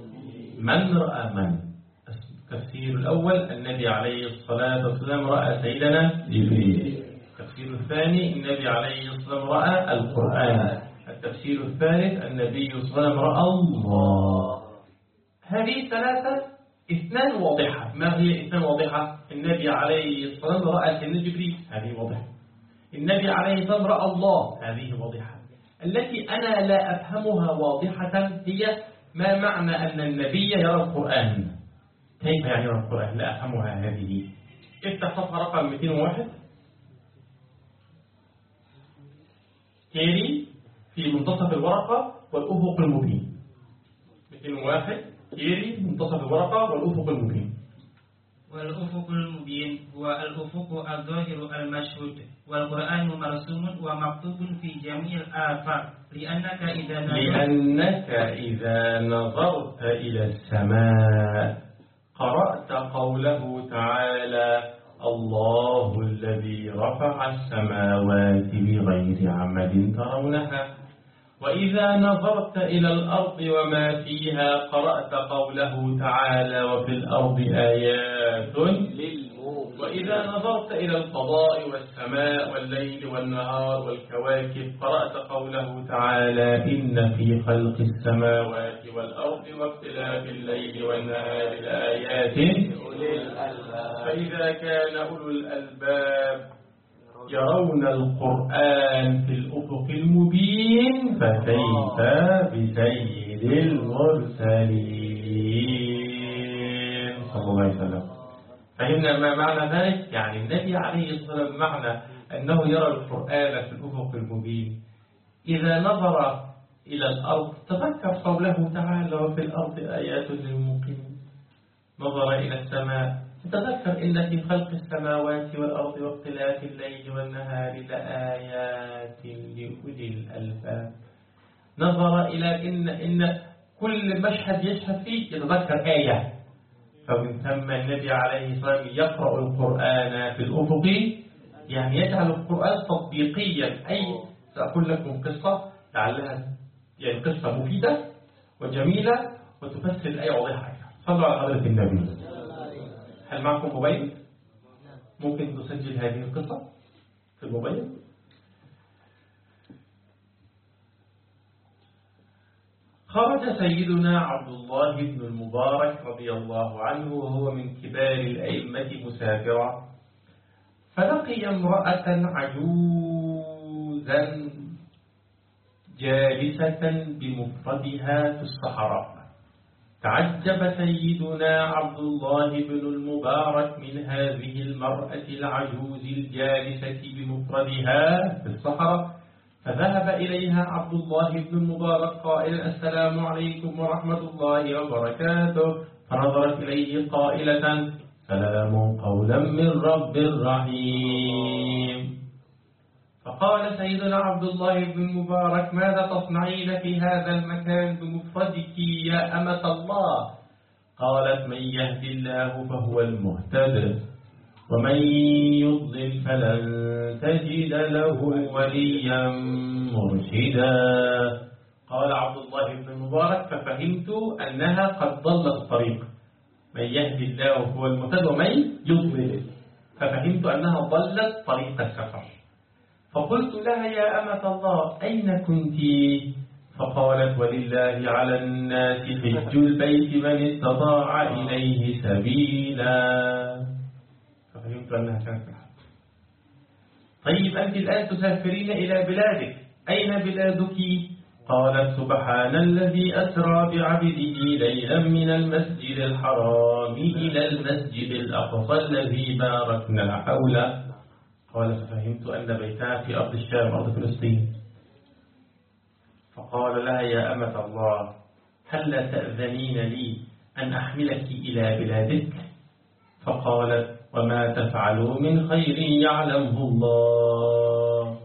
من رأى من. التفسير الأول النبي عليه الصلاة والسلام رأى سيدنا جبريل. التفسير الثاني النبي عليه الصلاة والسلام رأى القرآن. التفسير الثالث النبي صلى الله عليه وسلم رأى الله. هذه الثلاثة اثنان واضحة. ما هي اثنان واضحة؟ النبي عليه الصلاة والسلام رأى سيدنا جبريل، هذه واضحة. النبي عليه الصلاة والسلام رأى الله، هذه واضحة. التي أنا لا أفهمها واضحة هي ما معنى أن النبي يرى القرآن. كيف يعني يرى القرآن؟ لا أفهمها هذه. افتح صفحة رقم 201 كيري في منتصف الورقة والأفق المبين. 201 كيري منتصف الورقة والأفق المبين. والأفق المبين المبين هو الأفق الظاهر المشهود والقرآن مرسوم ومكتوب في جميع الآفاق لأنك إذا نظرت إلى السماء قرأت قوله تعالى الله الذي رفع السماوات بغير عمد ترونها. وإذا نظرت إلى الأرض وما فيها قرأت قوله تعالى وفي الأرض آيات وإذا نظرت إلى الفضاء والسماء والليل والنهار والكواكب قرأت قوله تعالى إن في خلق السماوات والأرض واختلاف الليل والنهار لآيات. فإذا كان أولو الألباب يرون القرآن في الأفق المبين فكيف بسيد المرسلين صلى الله عليه وسلم. فهمنا ما معنى ذلك؟ يعني النبي عليه الصلاة والسلام معنى أنه يرى القرآن في الأفق المبين. إذا نظر إلى الأرض تذكر قوله تعالى وفي الأرض آيات للموقنين. نظر إلى السماء تذكر إن في خلق السماوات والأرض واختلاف الليل والنهار لآيات لأولي الألباب. نظر إلى إن كل مشهد يشهد فيه يتذكر آية. فمن ثم النبي عليه الصلاة والسلام يقرأ القرآن في الأفق يعني يجعل القرآن تطبيقيا. أي سأقول لكم قصة لعلها يعني قصة مفيدة وجميلة وتفسر الآية واضحة. صلوا على حضرة النبي. هل معكم موبايل؟ ممكن نسجل هذه القصة في الموبايل؟ خرج سيدنا عبد الله بن المبارك رضي الله عنه وهو من كبار الأئمة مسافرا فلقي امرأة عجوزا جالسة بمفردها في الصحراء. تعجب سيدنا عبد الله بن المبارك من هذه المرأة العجوز الجالسة بمفردها في الصحراء فذهب إليها عبد الله بن المبارك قائلا السلام عليكم ورحمة الله وبركاته. فنظرت إليه قائلة سلام قولا من رب رحيم. فقال سيدنا عبد الله بن المبارك ماذا تصنعين في هذا المكان بمفردك يا أمة الله؟ قالت من يهد الله فهو المهتد ومن يضلل فلن تجد له وليا مرشدا. قال عبد الله بن المبارك ففهمت أنها قد ضلت الطريق. من يهد الله فهو المهتد ومن يضلل ففهمت أنها ضلت طريق السفر. فقلت لها يا أمة الله أين كنت؟ فقالت ولله على الناس حج البيت من استطاع إليه سبيلا. ففهمت أنها كانت في الحج. طيب أنت الآن تسافرين إلى بلادك، أين بلادك؟ قالت سبحان الذي أسرى بعبده ليلا من المسجد الحرام إلى المسجد الأقصى الذي باركنا حوله. قال ففهمت أن بيتها في أرض الشام أرض فلسطين. فقال لها يا أمة الله هل لا تأذنين لي أن أحملك إلى بلادك؟ فقالت وما تفعلوا من خير يعلمه الله.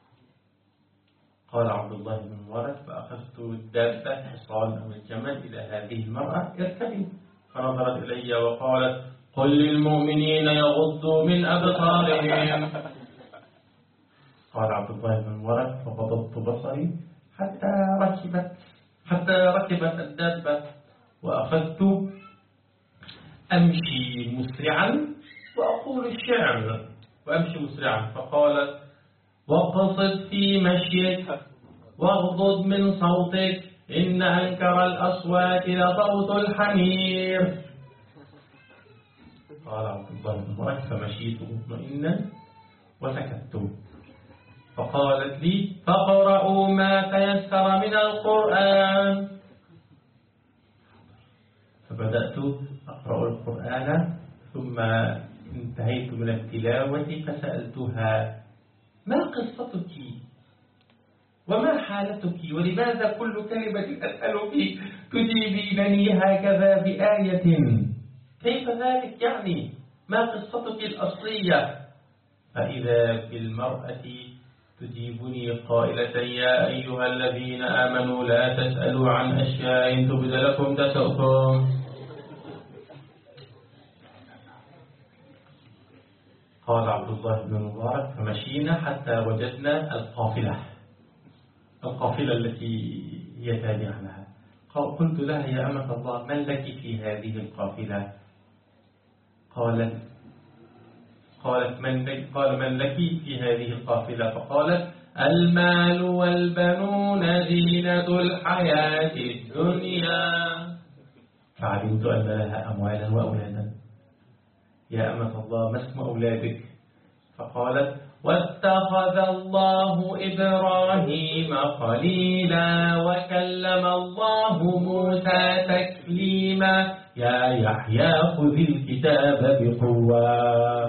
قال عبد الله بن المبارك فأخذت الدابة حصان أو الجمل إلى هذه المرأة اركبي. فنظرت إلي وقالت قل للمؤمنين يغضوا من أبصارهم. قال عبد الله بن المبارك فغضضت بصري حتى ركبت الدابة وأخذت أمشي مسرعا وأقول الشعر وأمشي مسرعا. فقالت واقصد في مشيك واغضض من صوتك إن أنكر الأصوات لصوت الحمير. قال عبد الله بن المبارك فمشيت مطمئنا وسكت. فقالت لي فاقرؤوا ما تيسر من القرآن. فبدأت أقرأ القرآن ثم انتهيت من التلاوة فسألتها ما قصتك وما حالتك ولماذا كل كلمة أسألك تجيبينني هكذا بآية؟ كيف ذلك يعني؟ ما قصتك الأصلية؟ فإذا بالمرأة تجيبني قائلة يا أيها الذين آمنوا لا تسألوا عن أشياء تبد لكم تسؤكم. قال عبد الله بن المبارك فمشينا حتى وجدنا القافلة التي هي تابعة لها. قلت لها يا أمة الله من لك في هذه القافلة؟ قال من لك في هذه القافلة؟ فقالت المال والبنون زينة الحياة الدنيا. فعلمت أن لها أموالا وأولادا. يا أمة الله ما اسم أولادك؟ فقالت واتخذ الله إبراهيم خليلا وكلم الله موسى تكليما يا يحيى خذ الكتاب بقوة.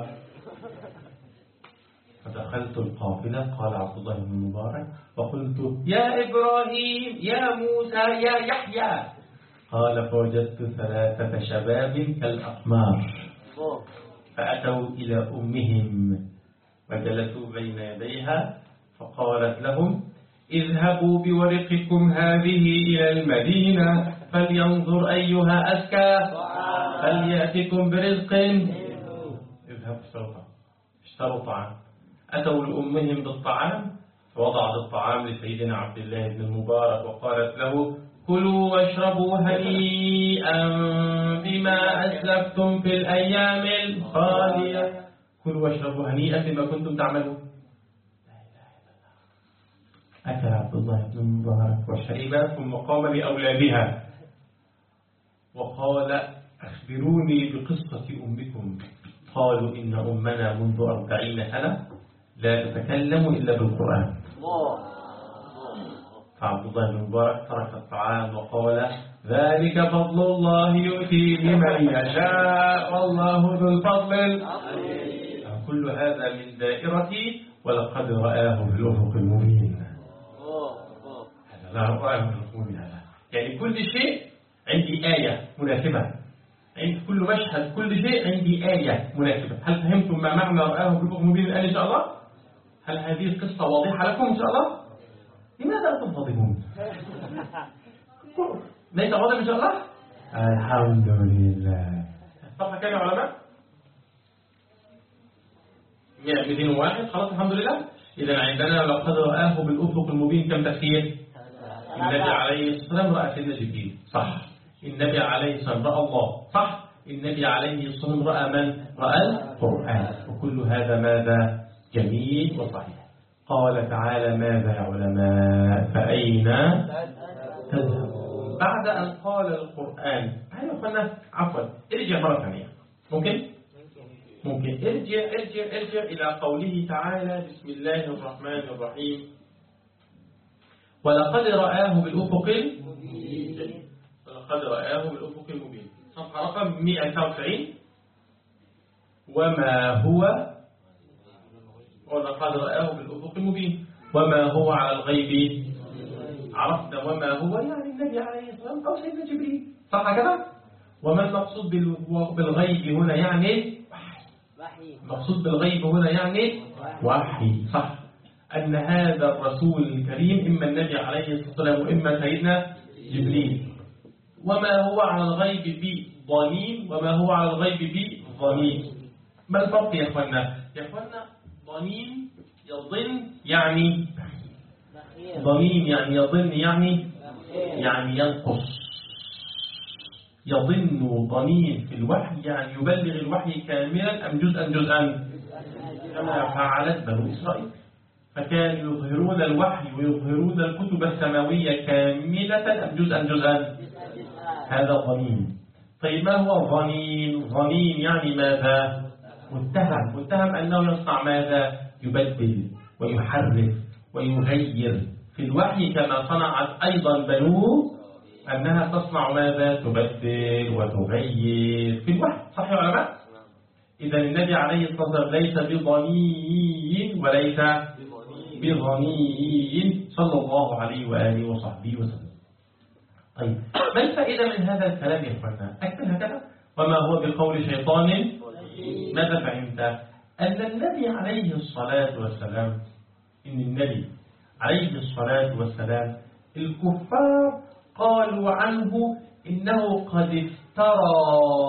فدخلت القافلة قال عبد الله بن المبارك وقلت يا إبراهيم يا موسى يا يحيى. قال فوجدت 3 شباب كالأقمار فأتوا إلى أمهم وجلسوا بين يديها فقالت لهم اذهبوا بورقكم هذه إلى المدينة فلينظر أيها أزكى فليأتكم برزق. اذهبوا اشتروا طعام. أتوا لأمهم بالطعام فوضعت الطعام لسيدنا عبد الله بن المبارك وقالت له كلوا واشربوا هنيئا بما أسلفتم في الأيام الخالية. كلوا واشربوا هنيئا بما كنتم تعملون. أكل عبد الله بن المبارك وشرب ثم قام بأولادها وقال أخبروني بقصة أمكم. قالوا إن أمنا منذ 40 سنة لا تتكلم إلا بالقرآن. فعبد الله بن المبارك ترك الطعام وقال ذلك فضل الله يؤتيه من يشاء والله ذو الفضل. كل هذا من دائرتي ولقد رآه بالأفق المبين. هذا لا رآه بالأفق المبين. يعني كل شيء عندي آية مناسبة. عند كل مشهد كل شيء عندي آية مناسبة. هل فهمتم ما معنى رآه بالأفق المبين الآن إن شاء الله؟ هل هذه القصة واضحة لكم إن شاء الله؟ لماذا أنتم تنتظرون؟ ليس واضح إن شاء الله؟ الحمد لله. الصفحة كام يا علماء؟ 201. خلاص الحمد لله. إذا عندنا لقد رآه بالأفق المبين كم تفسير؟ النبي عليه الصلاة والسلام رأى سيدنا جبريل صح. النبي عليه الصلاة والسلام رأى الله صح. النبي عليه الصلاة والسلام رأى من؟ رأى القرآن. وكل هذا ماذا؟ جميل وصحيح. قال تعالى ماذا يا علماء فأين تذهبون؟ بعد أن قال القرآن عفوا ارجع مرة ثانية. ممكن ارجع إلى قوله تعالى بسم الله الرحمن الرحيم ولقد رآه بالأفق المبين. ولقد رآه بالأفق المبين. صفحة رقم 190. وما هو ولقد رآه بالأفق المبين وما هو على الغيب. عرفنا وما هو يعني النبي عليه الصلاة والسلام أو سيدنا جبريل صح كده. وما المقصود بالغيب هنا يعني المقصود بالغيب هنا يعني وحي صح. أن هذا الرسول الكريم إما النبي عليه الصلاة والسلام وإما سيدنا جبريل. وما هو على الغيب بضنين وما هو على الغيب بضنين. ما الفرق يا أخوانا؟ يا أخوانا ضنين يظن يعني ضنين يعني يظن يعني ينقص. يظن ضنين في الوحي يعني يبلغ الوحي كاملا أم جزءا كما فعلت بنو إسرائيل. فكانوا يظهرون الوحي ويظهرون الكتب السماوية كاملة أم جزءا. هذا ضنين. طيب ما هو ضنين؟ ضنين يعني ماذا؟ متهم أنه يصنع ماذا؟ يبدل ويحرف ويغير في الوحي كما صنعت أيضا بنو أنها تصنع ماذا؟ تبدل وتغير في الوحي صح يا علماء؟ إذا النبي عليه الصلاة والسلام ليس بضنين وليس بضنين صلى الله عليه وآله وصحبه وسلم. طيب ما الفائدة من هذا الكلام يا إخوانا؟ أكتب هكذا وما هو بقول شيطان. ماذا فهمت؟ أن النبي عليه الصلاة والسلام الكفار قالوا عنه إنه قد افترى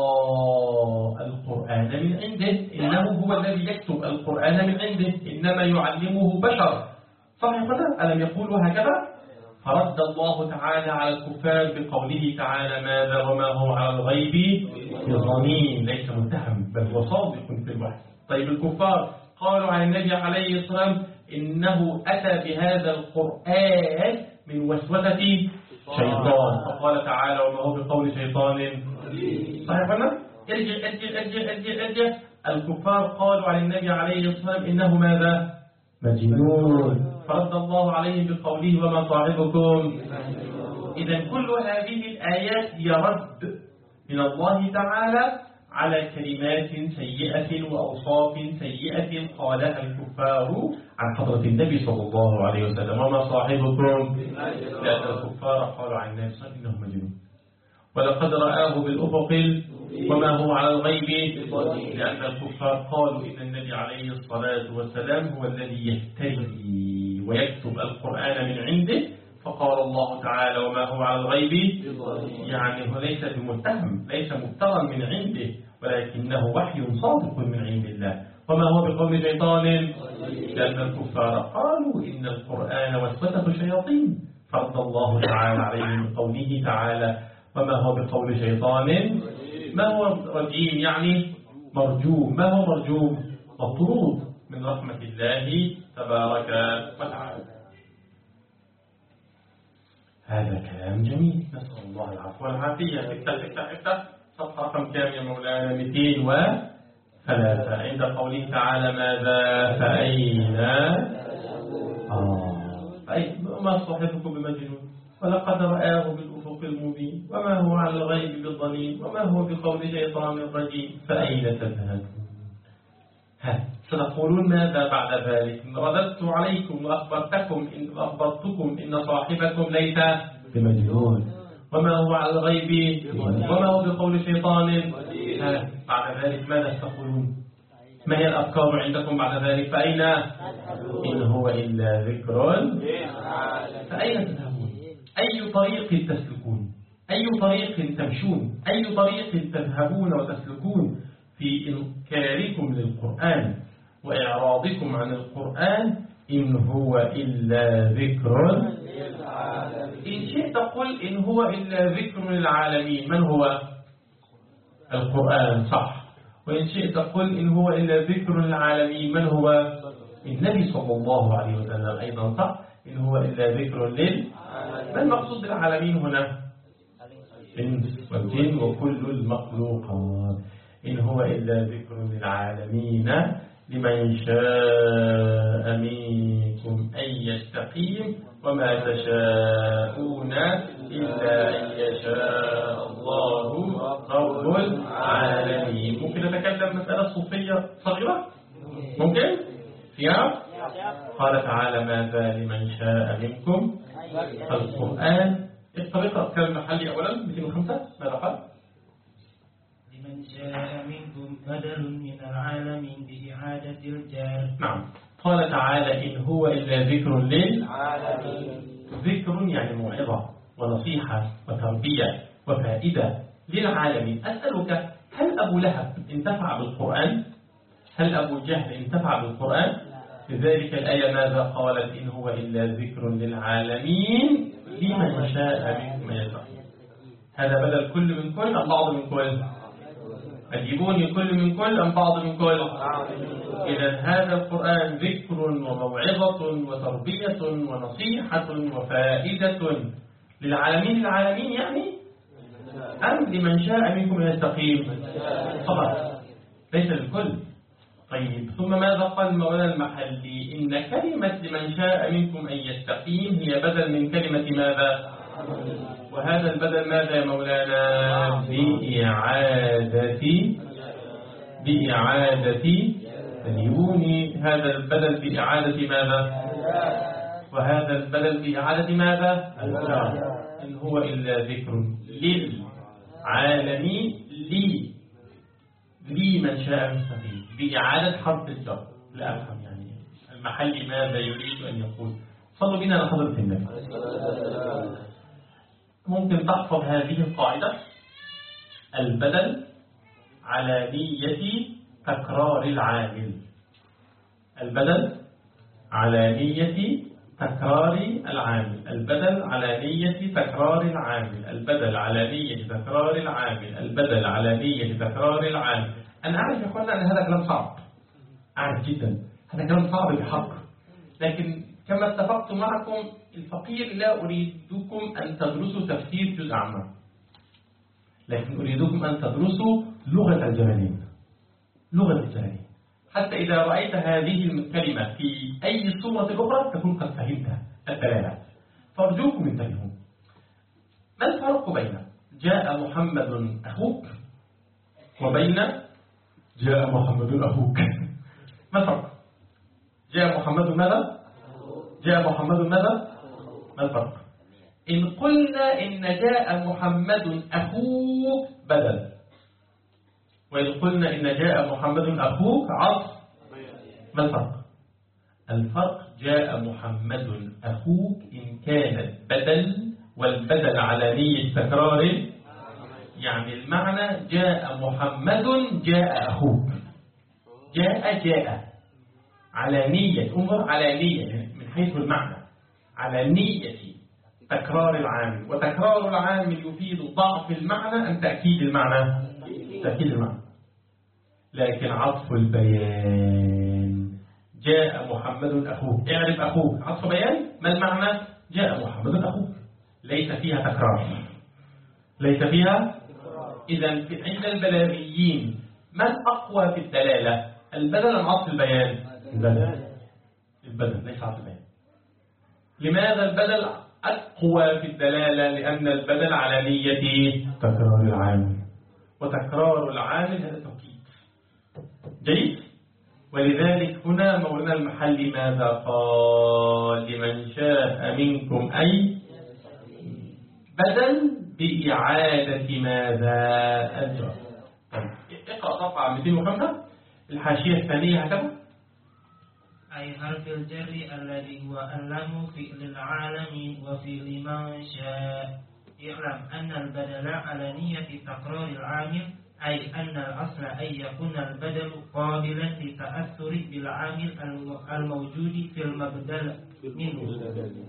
القرآن من عنده، إنه هو الذي يكتب القرآن من عنده، إنما يعلمه بشر. صحيح هنا؟ ألم يقولوا هكذا؟ فرد الله تعالى على الكفار بقوله تعالى ماذا وما هو على الغيب بضنين، ليس متهم بل هو صادق في الوحي. طيب الكفار قالوا عن النبي عليه الصلاة والسلام إنه أتى بهذا القرآن من وسوسة شيطان، فقال تعالى وما هو بقول شيطان. صحيح هنا؟ ارجع. الكفار قالوا عن النبي عليه الصلاة والسلام إنه ماذا؟ مجنون، فرد الله عليه بقوله وما صاحبكم. إذا كل هذه الآيات هي رد من الله تعالى على كلمات سيئة وأوصاف سيئة قالها الكفار عن حضرة النبي صلى الله عليه وسلم. وما صاحبكم، لأن الكفار قالوا عن النبي صلى الله عليه وسلم إنه مجنون، ولقد رآه بالأفق وما هو على الغيب، لأن الكفار قالوا إن النبي عليه الصلاة والسلام هو الذي يهتدي ويكتب القرآن من عنده، فقال الله تعالى وما هو على الغيب، يعني هو ليس بمتهم، ليس مفترا من عنده، ولكنه وحي صادق من عند الله. وما هو بقول شيطان، لأن الكفار قالوا إن القرآن وسوسة شياطين، فرد الله تعالى عليهم بقوله تعالى وما هو بقول شيطان. ما هو رجيم؟ يعني مرجوم. ما هو مرجوم؟ مطرود من رحمة الله تبارك وتعالى. هذا كلام جميل، نسأل الله العفو والعافية. افتح صفحة رقم كام يا مولانا؟ 203 عند قوله تعالى ماذا فأين ما صاحبكم بمجنون ولقد رآه بالأفق المبين وما هو على الغيب بالضنين وما هو بقول شيطان رجيم فأين تذهبون. ستقولون ماذا بعد ذلك؟ رددت عليكم وأخبرتكم إن صاحبكم ليس بمجنون وما هو على الغيب وما هو بقول شيطان. بعد ذلك ماذا ستقولون؟ ما هي الأفكار عندكم بعد ذلك؟ فأين إن هو إلا ذكر. فأين تذهبون؟ أي طريق تسلكون؟ أي طريق تمشون؟ أي طريق تذهبون وتسلكون في إنكاركم للقرآن وإعراضكم عن القرآن؟ إن هو إلا ذكر. إن شئت قل إن هو إلا ذكر للعالمين. من هو؟ القرآن، صح. وإن شئت قل إن هو إلا ذكر للعالمين. من هو؟ النبي صلى الله عليه وسلم أيضا، صح. إن هو إلا ذكر ما المقصود بالعالمين هنا؟ الإنس والجن وكل المخلوقات. إن هو إلا ذكر للعالمين لمن شاء منكم أن يستقيم وما تشاءون إلا أن يشاء الله رب العالمين. ممكن نتكلم مسألة صوفية صغيرة؟ ممكن؟ فيها؟ قال تعالى ماذا لمن شاء منكم القرآن. الطريقة كان المحلي أولا 205 ماذا قال؟ لمن شاء منكم بدل من العالمين بإعادة الجار. نعم. قال تعالى إن هو إلا ذكر للعالمين. ذكر يعني موعظة ونصيحة وتربية وفائدة للعالمين. أسألك هل أبو لهب انتفع بالقرآن؟ هل أبو جهل انتفع بالقرآن؟ لذلك الآية ماذا قالت؟ إن هو إلا ذكر للعالمين لمن شاء منكم يستقيم. هذا بدل كل من كل أم بعض من كل؟ أجيبوني كل من كل أم بعض من كل؟ إذا هذا القرآن ذكر وموعظة وتربية ونصيحة وفائدة للعالمين. العالمين يعني أم لمن شاء منكم يستقيم؟ فقط، ليس للكل. طيب ثم ماذا قال مولانا المحلي؟ إن كلمة لمن شاء منكم أن يستقيم هي بدل من كلمة ماذا؟ وهذا البدل ماذا يا مولانا؟ بإعادة تنيوني. هذا البدل بإعادة ماذا؟ وهذا البدل بإعادة ماذا؟ إن هو إلا ذكر للعالمين لي من شاء مستفيد بإعادة حرف الجر. لا أفهم يعني المحلي ماذا يريد أن يقول. صلوا بنا على حضرة النبي. ممكن تحفظ هذه القاعدة: البدل على نية تكرار العامل. البدل على نية تكرار العامل. البدل على نية تكرار العامل. البدل على نية تكرار العامل. البدل على نية تكرار العامل. أنا أعرف يا أخوانا أن هذا كلام صعب، أعرف جدا هذا كلام صعب بحق، لكن كما اتفقت معكم الفقير لا أريدكم أن تدرسوا تفسير جزء عامة، لكن أريدكم أن تدرسوا لغة الجمالين، لغة الجمالين، حتى إذا رأيت هذه الكلمة في أي صورة أخرى تكون قد فهمتها الدلالات. فأرجوكم انتبهوا. ما الفرق بين جاء محمد أخوك وبين جاء محمد أخوك؟ ما الفرق؟ جاء محمد ماذا؟ جاء محمد ماذا؟ ما الفرق؟ إن قلنا إن جاء محمد أخوك بدل، وإن قلنا إن جاء محمد أخوك عطف، ما الفرق؟ الفرق جاء محمد أخوك إن كانت بدل، والبدل على نية تكرار، يعني المعنى جاء محمد جاء أخوك. جاء على نية، انظر على نية من حيث المعنى، على نية تكرار العامل، وتكرار العامل يفيد ضعف المعنى أم تأكيد المعنى؟ تأكيد المعنى. لكن عطف البيان جاء محمد أخوك، اعرف أخوك عطف بيان، ما المعنى؟ جاء محمد أخوك، ليس فيها تكرار، ليس فيها. إذا عند البلاغيين من أقوى في الدلالة؟ البدل أم عطف البيان؟ البدل ليس عطف البيان. لماذا البدل أقوى في الدلالة؟ لأن البدل على نية تكرار العامل، وتكرار العامل هذا توكيد. جيد. ولذلك هنا مولانا المحلي ماذا قال؟ لمن شاء منكم أي بدل بإعادة ماذا؟ الجر. اقرأ صفحة 205 الحاشية الثانية هكذا. أي حرف الجر الذي هو اللام في للعالمين وفي لمن شاء. اعلم أن البدل على نية تكرار العامل، أي أن الأصل أن يكون البدل قابلا للتأثر بالعامل الموجود في المبدل منه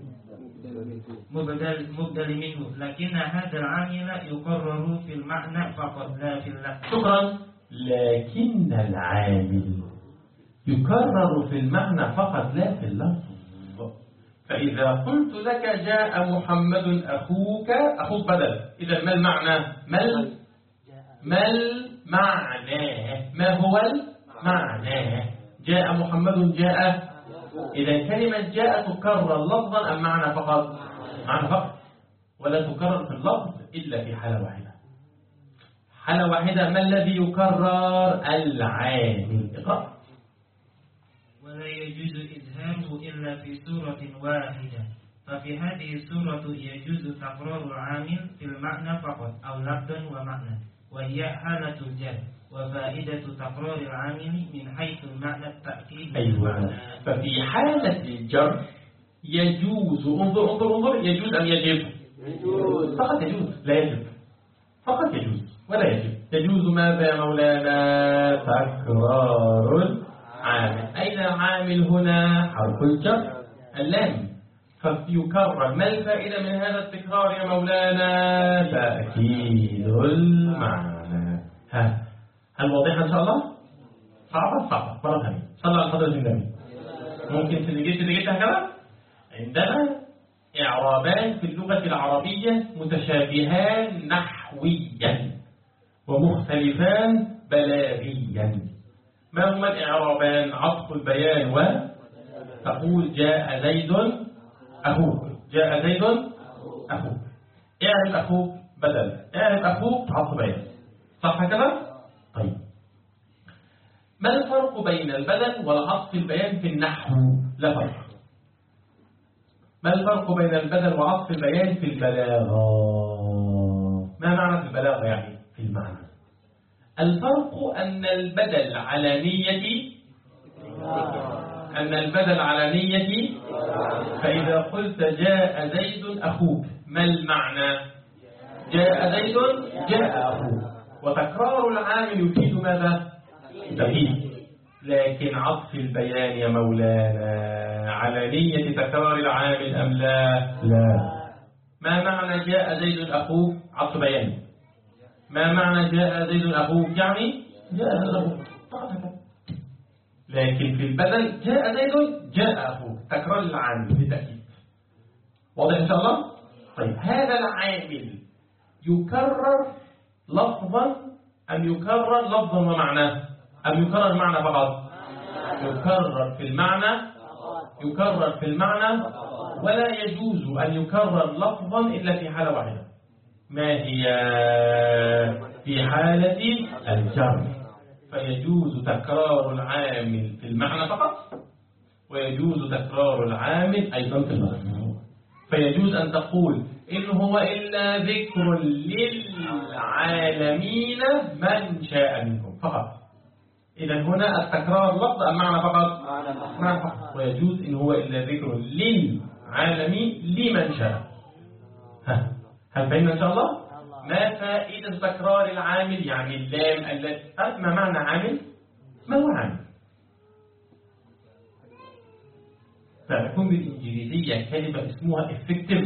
مبدل منه، لكن هذا العامل يقرر في المعنى فقط لا في اللفظ. شكرا. لكن العامل يكرر في المعنى فقط لا في اللفظ. فإذا قلت لك جاء محمد أخوك، أخوك بدل، إذا ما المعنى؟ ما المعنى؟ ما هو المعنى؟ جاء محمد جاء، إذا كلمة جاء تكرر لفظا أم معنى فقط؟ معنى فقط، ولا تكرر في اللفظ إلا في حالة واحدة. حالة واحدة، ما الذي يكرر؟ العامل. اقرأ. ولا يجوز إظهاره إلا في سورة واحدة، ففي هذه السورة يجوز تكرار العامل في المعنى فقط أو لفظا ومعنى، وهي حالة الجر. وفائدة تكرار العامل من حيث المعنى التأكيد. أيوة. ففي حالة الجر يجوز، انظر يجوز أم يجب؟ يجوز. فقط يجوز، لا يجب. فقط يجوز ولا يجب. يجوز ماذا يا مولانا؟ تكرار العامل. أين العامل هنا؟ حرف الجر اللام، فيكرر. ما الفائدة من هذا التكرار يا مولانا؟ تأكيد المعنى. هل واضحة إن شاء الله؟ صعبة مرة ثانية. صلى على حضرة النبي. ممكن تلقيت هكذا. عندنا إعرابان في اللغة العربية متشابهان نحويا ومختلفان بلاغيا. ما هما الإعرابان؟ عطف البيان وتقول جاء زيد أخوك، جاء زيد أخوك. اعرف أخوك بدل، اعرف أخوك عطف بيان، صح كده؟ طيب، ما الفرق بين البدل والعطف البيان في النحو؟ لا فرق. ما الفرق بين البدل وعطف البيان في البلاغة؟ ما معنى في البلاغة؟ يعني في المعنى. الفرق أن البدل على نية فإذا قلت جاء زيد أخوك ما المعنى؟ جاء زيد جاء أخوك، وتكرار العامل يفيد ماذا؟ تفيد. لكن عطف البيان يا مولانا على نية تكرار العامل أم لا؟ لا. ما معنى جاء زيد أخوك؟ عطف بيان. ما معنى جاء زيد أخوك؟ يعني جاء زيد أخوك. لكن في البدل جاء زيد جاء أخوك، تكرار العامل بالتأكيد. واضح إن شاء الله؟ طيب هذا العامل يكرر لفظا أم يكرر لفظا ومعناه؟ أم يكرر معنى فقط؟ يكرر في المعنى ولا يجوز أن يكرر لفظا إلا في حالة واحدة. ما هي؟ في حالة الجر، فيجوز تكرار العامل في المعنى فقط، ويجوز تكرار العامل أيضا في اللفظ. فيجوز أن تقول إن هو إلا ذكر للعالمين من شاء منكم فقط. إذا هنا التكرار لفظ أم معنى فقط؟ معنى فقط. ويجوز إن هو إلا ذكر للعالمين لمن شاء. هل فهمنا إن شاء الله؟ ما فائدة تكرار العامل؟ يعني اللام التي ما معنى عامل؟ ما هو عامل؟ فتكون بالإنجليزية كلمة اسمها effective،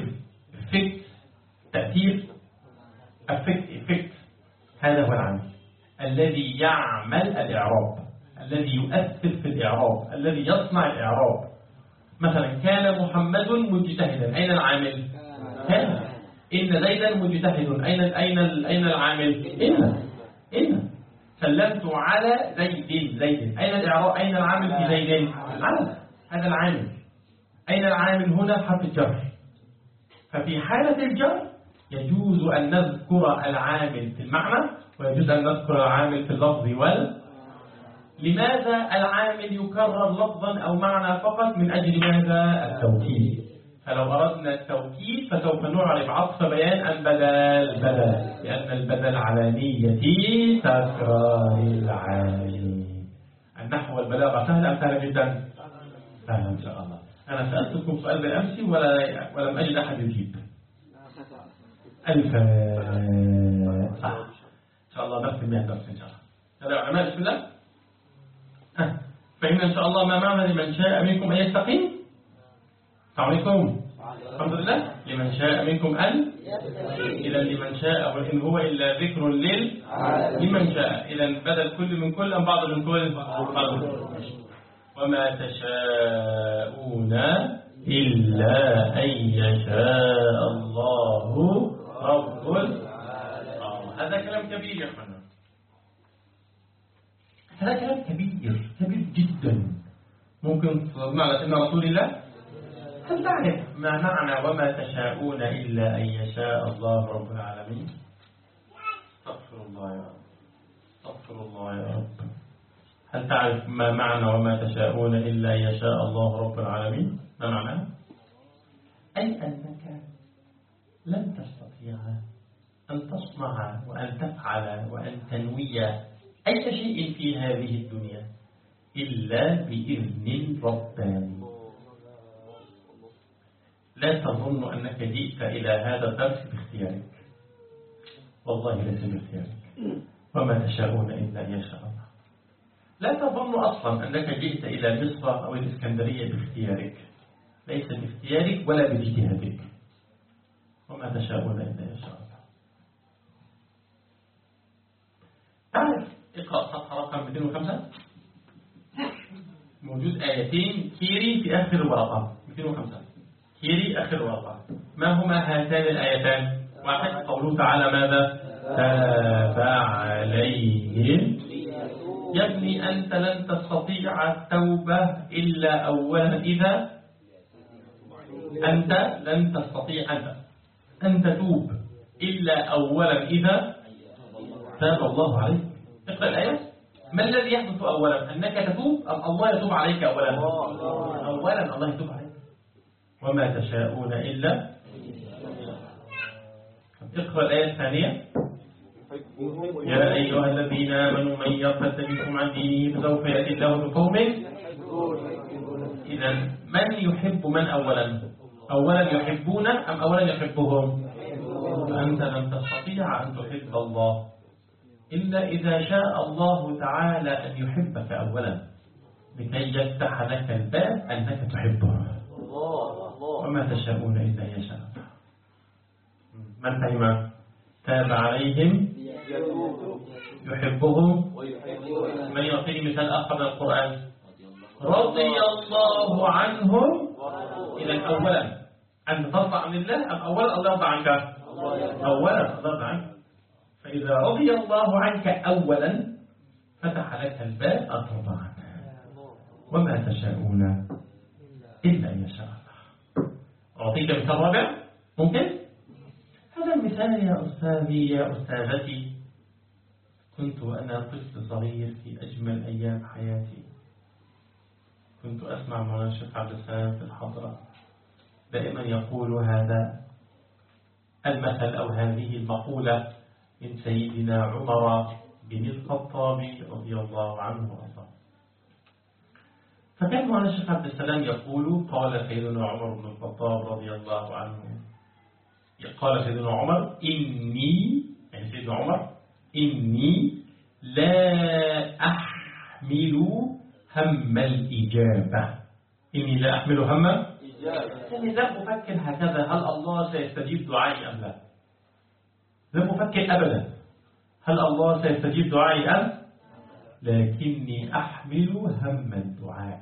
تأثير، effect. هذا هو العامل الذي يعمل الإعراب، الذي يؤثر في الإعراب، الذي يصنع الإعراب. مثلا كان محمد مجتهدا، أين العامل؟ كان. إن زيدا مجتهد، أين العامل؟ إن. سلمت على زيد، أين الإعراب؟ أين العامل في زيد؟ العامل. هذا العامل. أين العامل هنا؟ حرف الجر. ففي حالة الجر يجوز أن نذكر العامل في المعنى، ويجوز أن نذكر العامل في اللفظ لماذا العامل يكرر لفظا أو معنى فقط؟ من أجل ماذا؟ التوكيد. فلو أردنا التوكيد فسوف نعرف عطف بيان أم بدل؟ لأن البدل على نية تكرار العامل. النحو والبلاغة سهلة أم سهلة جدا؟ سهلة إن شاء الله. أنا سألتكم سؤال بالأمس ولم أجد أحد يجيب. صح. إن شاء الله درس المئة درس إن شاء الله. هذا علماء بسم الله. فهمنا إن شاء الله ما معنى لمن شاء منكم أن يستقيم؟ السلام عليكم. الحمد لله. لمن شاء منكم أن إذا لمن شاء، وإن هو إلا ذكر لمن شاء. إذا بدل كل من كل أم بعض من كل؟ وما تشاءون إلا أن يشاء الله رب العالمين. هذا كلام كبير يا أخوانا، هذا كلام كبير جدا. ممكن تطلبنا على سيدنا رسول الله. هل تعرف ما معنى وما تشاءون إلا أن يشاء الله رب العالمين؟ استغفر الله يا رب. هل تعرف ما معنى وما تشاءون إلا أن يشاء الله رب العالمين؟ ما معناه؟ أي أنك لن تستطيع أن تصنع وأن تفعل وأن تنوي أي شيء في هذه الدنيا إلا بإذن رباني. لا تظن أنك جئت إلى هذا الدرس باختيارك، والله ليس باختيارك. وما تشاءون إلا أن يشاء الله. لا تظن أصلا أنك جئت إلى مصر أو الإسكندرية باختيارك، ليس باختيارك ولا باجتهادك. وما تشاءون إلا أن يشاء الله. تعرف اقرأ صفحة رقم 205 موجود آيتين كيري في آخر الورقة. 205 كيري آخر الورقة. ما هما هاتان الآيتان؟ واحد قوله تعالى ماذا؟ تاب عليهم. يا ابني أنت لن تستطيع التوبة إلا أولا إذا أنت لن تستطيع أن تتوب إلا أولا إذا تاب الله عليك. اقرأ الآية. ما الذي يحدث أولا؟ أنك تتوب أم الله يتوب عليك أولا؟ أولا الله يتوب عليك. وما تشاءون إلا. اقرأ الآية الثانية. يا أيها الذين آمنوا من يرتد منكم عن دينه فسوف يأتي الله بقوم. إذا من يحب من أولا؟ أولا يحبونه أم أولا يحبهم؟ فأنت لم تستطيع أن تحب الله إلا إذا شاء الله تعالى أن يحبك أولا لكي يفتح لك الباب أنك تحبه، وما تشاءون إلا يشاء. من فهم؟ تاب عليهم يحبهم. من يعطيني مثال آخر من القرآن؟ رضي الله عنهم. إذا أولا أن ترضى عن الله أم أولا الله يرضى عنك؟ أولا الله يرضى عنك. فإذا رضي الله عنك أولا فتح لك الباب أن ترضى عنه، وما تشاءون إلا أن يشاء الله. أعطيك مثال رابع ممكن؟ هذا المثال يا أستاذي يا أستاذتي، كنت أنا طفل صغير في أجمل أيام حياتي، كنت أسمع مولانا الشيخ عبد السلام في الحضرة دائما يقول هذا المثل أو هذه المقولة من سيدنا عمر بن الخطاب رضي الله عنه وارضاه. فكان مولانا الشيخ عبد السلام يقول قال سيدنا عمر بن الخطاب رضي الله عنه، قال سيدنا عمر إني، يعني سيدنا عمر إني لا أحمل هم الإجابة. إني لا أحمل هم يعني لم أفكر هكذا هل الله سيستجيب دعائي أم لا، لم أفكر أبدا هل الله سيستجيب دعائي أم، لكني أحمل هم الدعاء،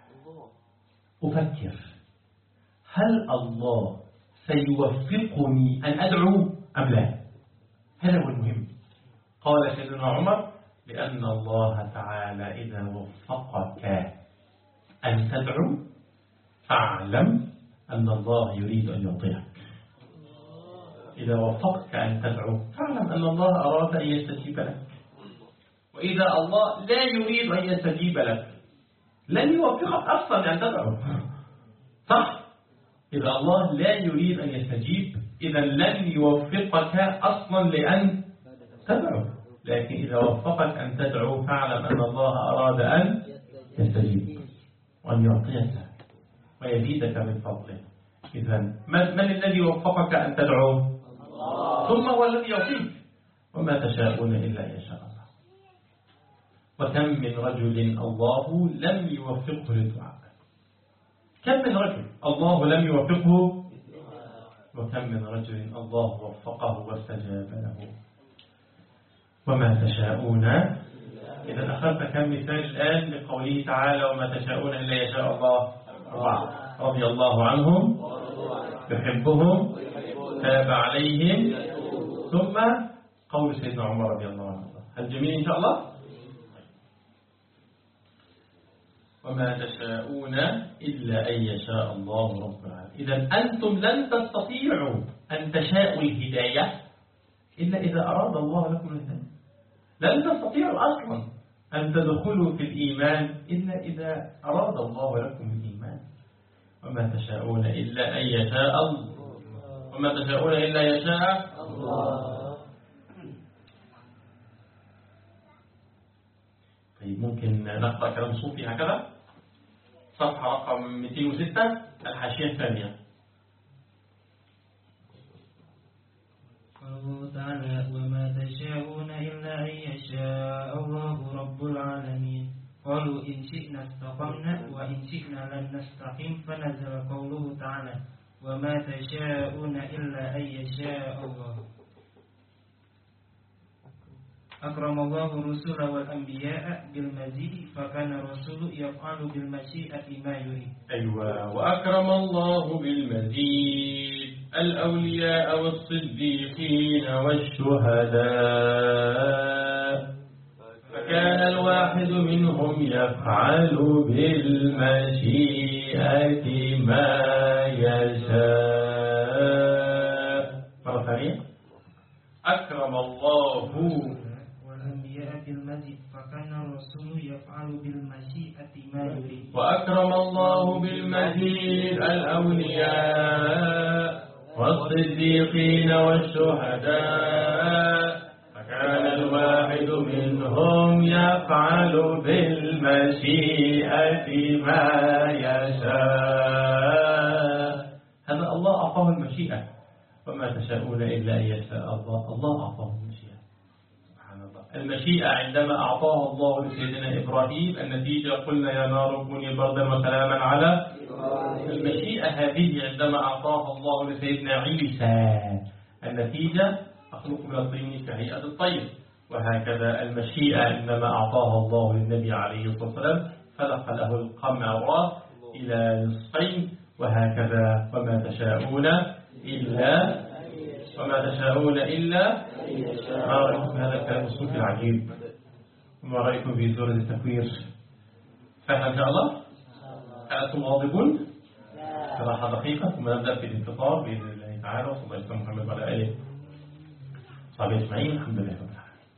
أفكر هل الله سيوفقني أن أدعو أم لا. هذا هو المهم. قال سيدنا عمر لأن الله تعالى إذا وفقك أن تدعو فاعلم أن الله يريد أن يعطيك. إذا وفقك أن تدعو فاعلم أن الله أراد أن يستجيب لك، وإذا الله لا يريد أن يستجيب لك لن يوفقك أصلا أن تدعو. صح؟ إذا الله لا يريد أن يستجيب إذا لن يوفقك أصلا لأن تدعو، لكن إذا وفقك أن تدعو فاعلم أن الله أراد أن يستجيب وأن يعطيك ويزيدك من فضله. إذا من الذي وفقك أن تدعو؟ ثم هو الذي يعطيك. وما تشاءون إلا أن يشاء الله. وكم من رجل الله لم يوفقه للدعاء، كم من رجل الله لم يوفقه، وكم من رجل الله وفقه واستجاب له. وما تشاءون. إذا أخذت كم مثال الآن لقوله تعالى وما تشاءون إلا يشاء الله. رضي الله عنهم يحبهم تاب عليهم. ثم قول سيدنا عمر رضي الله عنه. هل جميل إن شاء الله؟ وما تشاءون إلا أن يشاء الله رب العالمين. إذا أنتم لن تستطيعوا أن تشاءوا الهداية إلا إذا أراد الله لكم الهداية. لن تستطيعوا أصلا أن تدخلوا في الإيمان إلا إذا أراد الله لكم الإيمان. وما تشاءون إلا أن يشاء الله. وما تشاءون إلا يشاء الله. طيب ممكن نقرأ كلام صوفي هكذا. صفحة رقم 206 الحاشية الثانية. قوله تعالى وما تشاءون إلا أن يشاء الله رب العالمين. قالوا إن شئنا استقمنا وإن شئنا لن نستقيم. فنزل قوله تعالى وما تشاءون إلا أن يشاء الله. أكرم الله الرسل والأنبياء بالمزيد فكان الرسول يفعل بالمشيئة ما يريد. أيوة. وأكرم الله بالمزيد الأولياء والصديقين والشهداء فكان الواحد منهم يفعل بالمشيئة ما يشاء. مرة ثانية. أكرم الله بالمزيد فكان الرسول يفعل بالمشيئة ما يريد. وأكرم الله بالمزيد الأولياء والصديقين والشهداء كان الواحد منهم يفعل بالمشيئة ما يشاء. هذا الله أعطاه المشيئة، وما تشاءون إلا أن يشاء الله. الله أعطاه المشيئة، سبحان الله. المشيئة عندما أعطاها الله لسيدنا إبراهيم النتيجة قلنا يا نار كوني بردا وسلاما على. المشيئة هذه عندما أعطاها الله لسيدنا عيسى النتيجة أخلق من الطين كهيئة الطير. وهكذا المشيئة عندما أعطاها الله للنبي عليه الصلاة والسلام فلق له القمر إلى نصفين. وهكذا وما تشاءون إلا ما رأيكم هذا الكلام الصوفي العجيب، وما رأيكم في سورة التكوير؟ فإحنا إن شاء الله أنتم واضحون صراحة دقيقة، ثم نبدأ في الانتظار بإذن الله تعالى. وصلى الله عليه محمد وعلى آله وصحبه أجمعين. الحمد لله رب العالمين.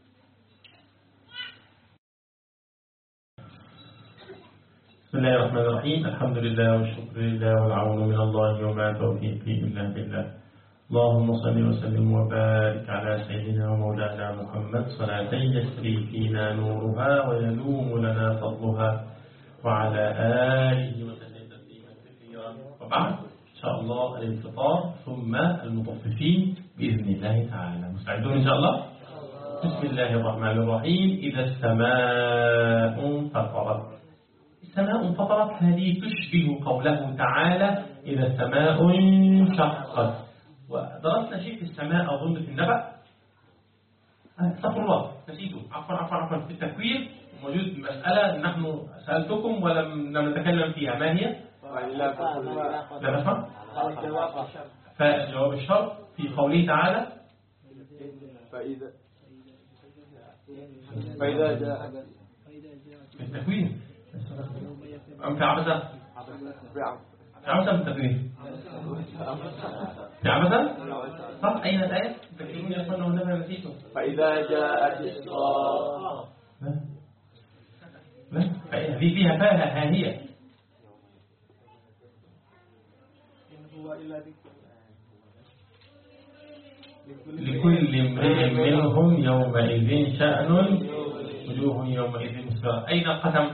بسم الله الرحمن الرحيم. الحمد لله والشكر لله والعون من الله وما توفيقي إلا بالله. اللهم صل وسلم وبارك على سيدنا ومولانا محمد صلاة يسري فينا نورها ويلوم لنا فضلها، وعلى آله وسلم تسليما كثيرا. وبعد إن شاء الله الانفطار ثم المطففين بإذن الله تعالى. مستعدون إن شاء الله؟ بسم الله الرحمن الرحيم. إذا السماء انفطرت. السماء انفطرت هذه تشبه قوله تعالى إذا السماء انشقت. ودرسنا شيء في السماء أظن في النبأ، استغفر الله نسيته، عفوا في التكوير موجود مسألة نحن سألتكم ولم نتكلم فيها. ما هي؟ لا نفهم. فجواب الشرط في قوله تعالى فإذا جاء في التكوير أم في عبثة؟ في عبثة في التكوير. في عبثة؟ صح. أين الآية؟ تكلمون يا أخوانا والنبي نسيته. فإذا جاءت الصاخة. لا هذه فيها فاها هي. لكل امرئ منهم يومئذ شأن وجوه يومئذ مسفرة. أين القسم؟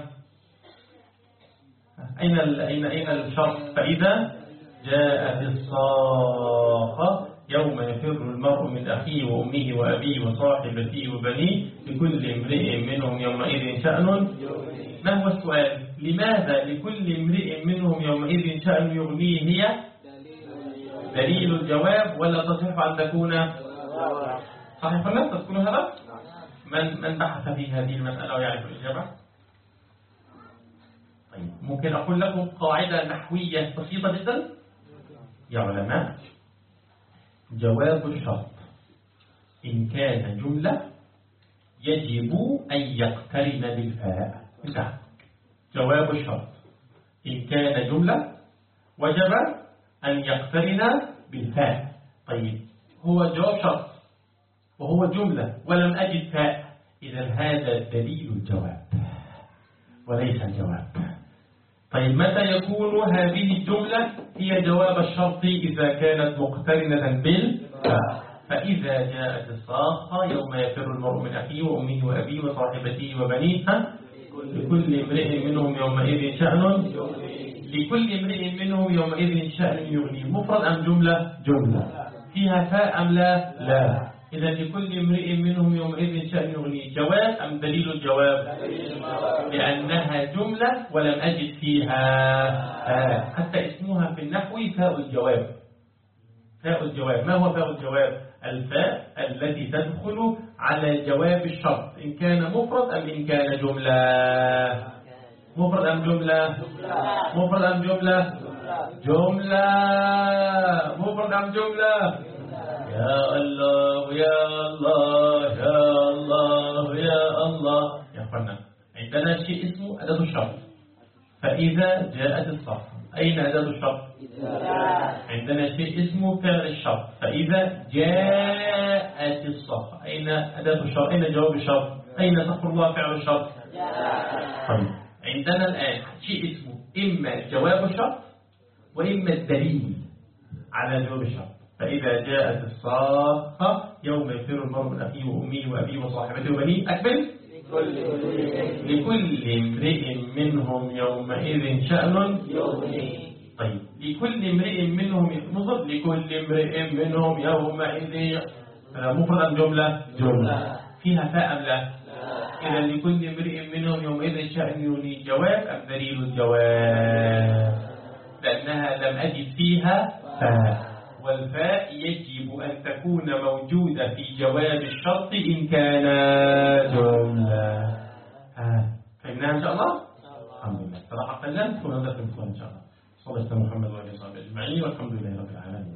أين الشرط؟ فإذا جاءت الصاخة يوم يفر المرء من أخيه وأمه وأبيه وصاحبته وبنيه لكل امرئ منهم يومئذ شأن. ما هو السؤال؟ لماذا لكل امرئ منهم يومئذ شأن يغنيه؟ هي دليل الجواب ولا تصح أن تكون صحيح ولا تكون هذا؟ من بحث في هذه المسألة ويعرف الإجابة؟ طيب ممكن أقول لكم قاعدة نحوية بسيطة جدا يا علماء. جواب الشرط إن كان جملة يجب أن يقترن بالفاء. مثال جواب الشرط إن كان جملة وجب أن يقترن بالفاء. طيب هو جواب شرط وهو جملة ولم أجد فاء، إذا هذا دليل الجواب وليس الجواب. طيب متى يكون هذه الجملة هي جواب الشرط؟ إذا كانت مقترنة بالفاء. فإذا جاءت الصاخة يوم يفر المرء من أخيه وأمه وأبيه وصاحبته وبنيه لكل امرئ منهم يومئذ شأن. لكل امرئ منهم يومئذ شأن يغنيه. مفرد أم جملة؟ جملة. فيها فاء أم لا؟ لا. إذا لكل امرئ منهم يومئذ شأن يغنيه. جواب أم دليل الجواب؟ لأنها جملة ولم أجد فيها حتى اسمها في النحو فاء الجواب. فاء الجواب. ما هو فاء الجواب؟ الفاء التي تدخل على جواب الشرط إن كان مفرد أم إن كان جملة. مفرد أم جملة؟ مفرد أم جملة؟ جملة. مفرد أم جملة؟ يا الله يا الله يا الله يا الله. يا أخوانا عندنا شيء اسمه أداة الشرط. فإذا جاءت الصاخة أين أداة الشرط؟ عندنا شيء اسمه فعل الشرط. فإذا جاءت الصاخة أين أداة الشرط؟ أين جواب الشرط؟ أين تخرج الله فعل الشرط؟ طيب عندنا الآن شيء اسمه إما جواب الشرط وإما الدليل على جواب الشرط. فإذا جاءت الصاخة يوم يفر المرء من أخيه وأمه وأبيه وصاحبته وبنيه أكمل. لكل امرئ منهم يومئذ شأن يغنيه. طيب لكل امرئ منهم مفرد، لكل امرئ منهم يومئذ مفرد أم جملة؟ جملة فيها فاء أم لا؟ إذا لكل امرئ منهم يومئذ شأن يغنيه جواب أم دليل الجواب؟ لأنها لم أجد فيها فاء، والفاء يجب أن تكون موجودة في جواب الشرط إن كان جملة. فهمناها إن شاء الله؟ الحمد لله. صراحة قلت ونظر في المثال إن شاء الله. صلى الله عليه محمد وعلى صحبه أجمعين والحمد لله رب العالمين.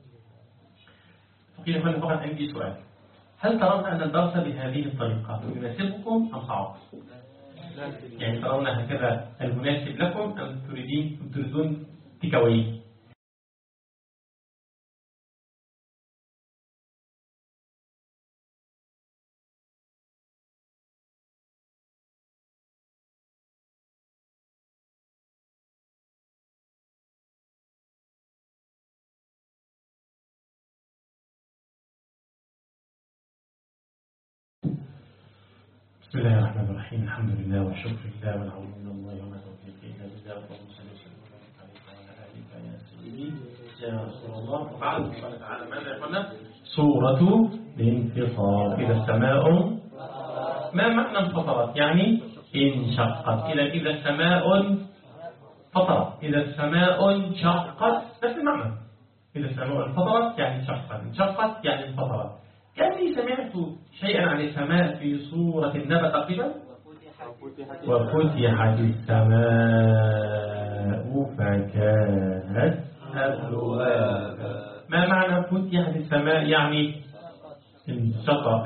فقيل هنا فقط عندي سؤال، هل ترون أن الدرس بهذه الطريقة يناسبكم أم صعب؟ يعني ترون هكذا المناسب لكم أم تريدون تكوي؟ بسم الله الرحمن الرحيم. الحمد لله والشكر لله والعون من الله وما توفيقي الا بالله. اللهم صل وسلم عليك وعلى اليك يا سيدي يا رسول الله. وبعد قال تعالى ماذا يقولنا؟ سورة الانفطار. إذا السماء ما معنى انفطرت؟ يعني انشقت. إذا السماء فطرت، إذا السماء انشقت نفس المعنى. إذا السماء انفطرت يعني انشقت يعني انفطرت. كأني سمعت شيئا عن السماء في سورة النبأ تقريبا. وفتحت السماء فكانت أبوابا. ما معنى فتحت السماء؟ يعني انفطرت.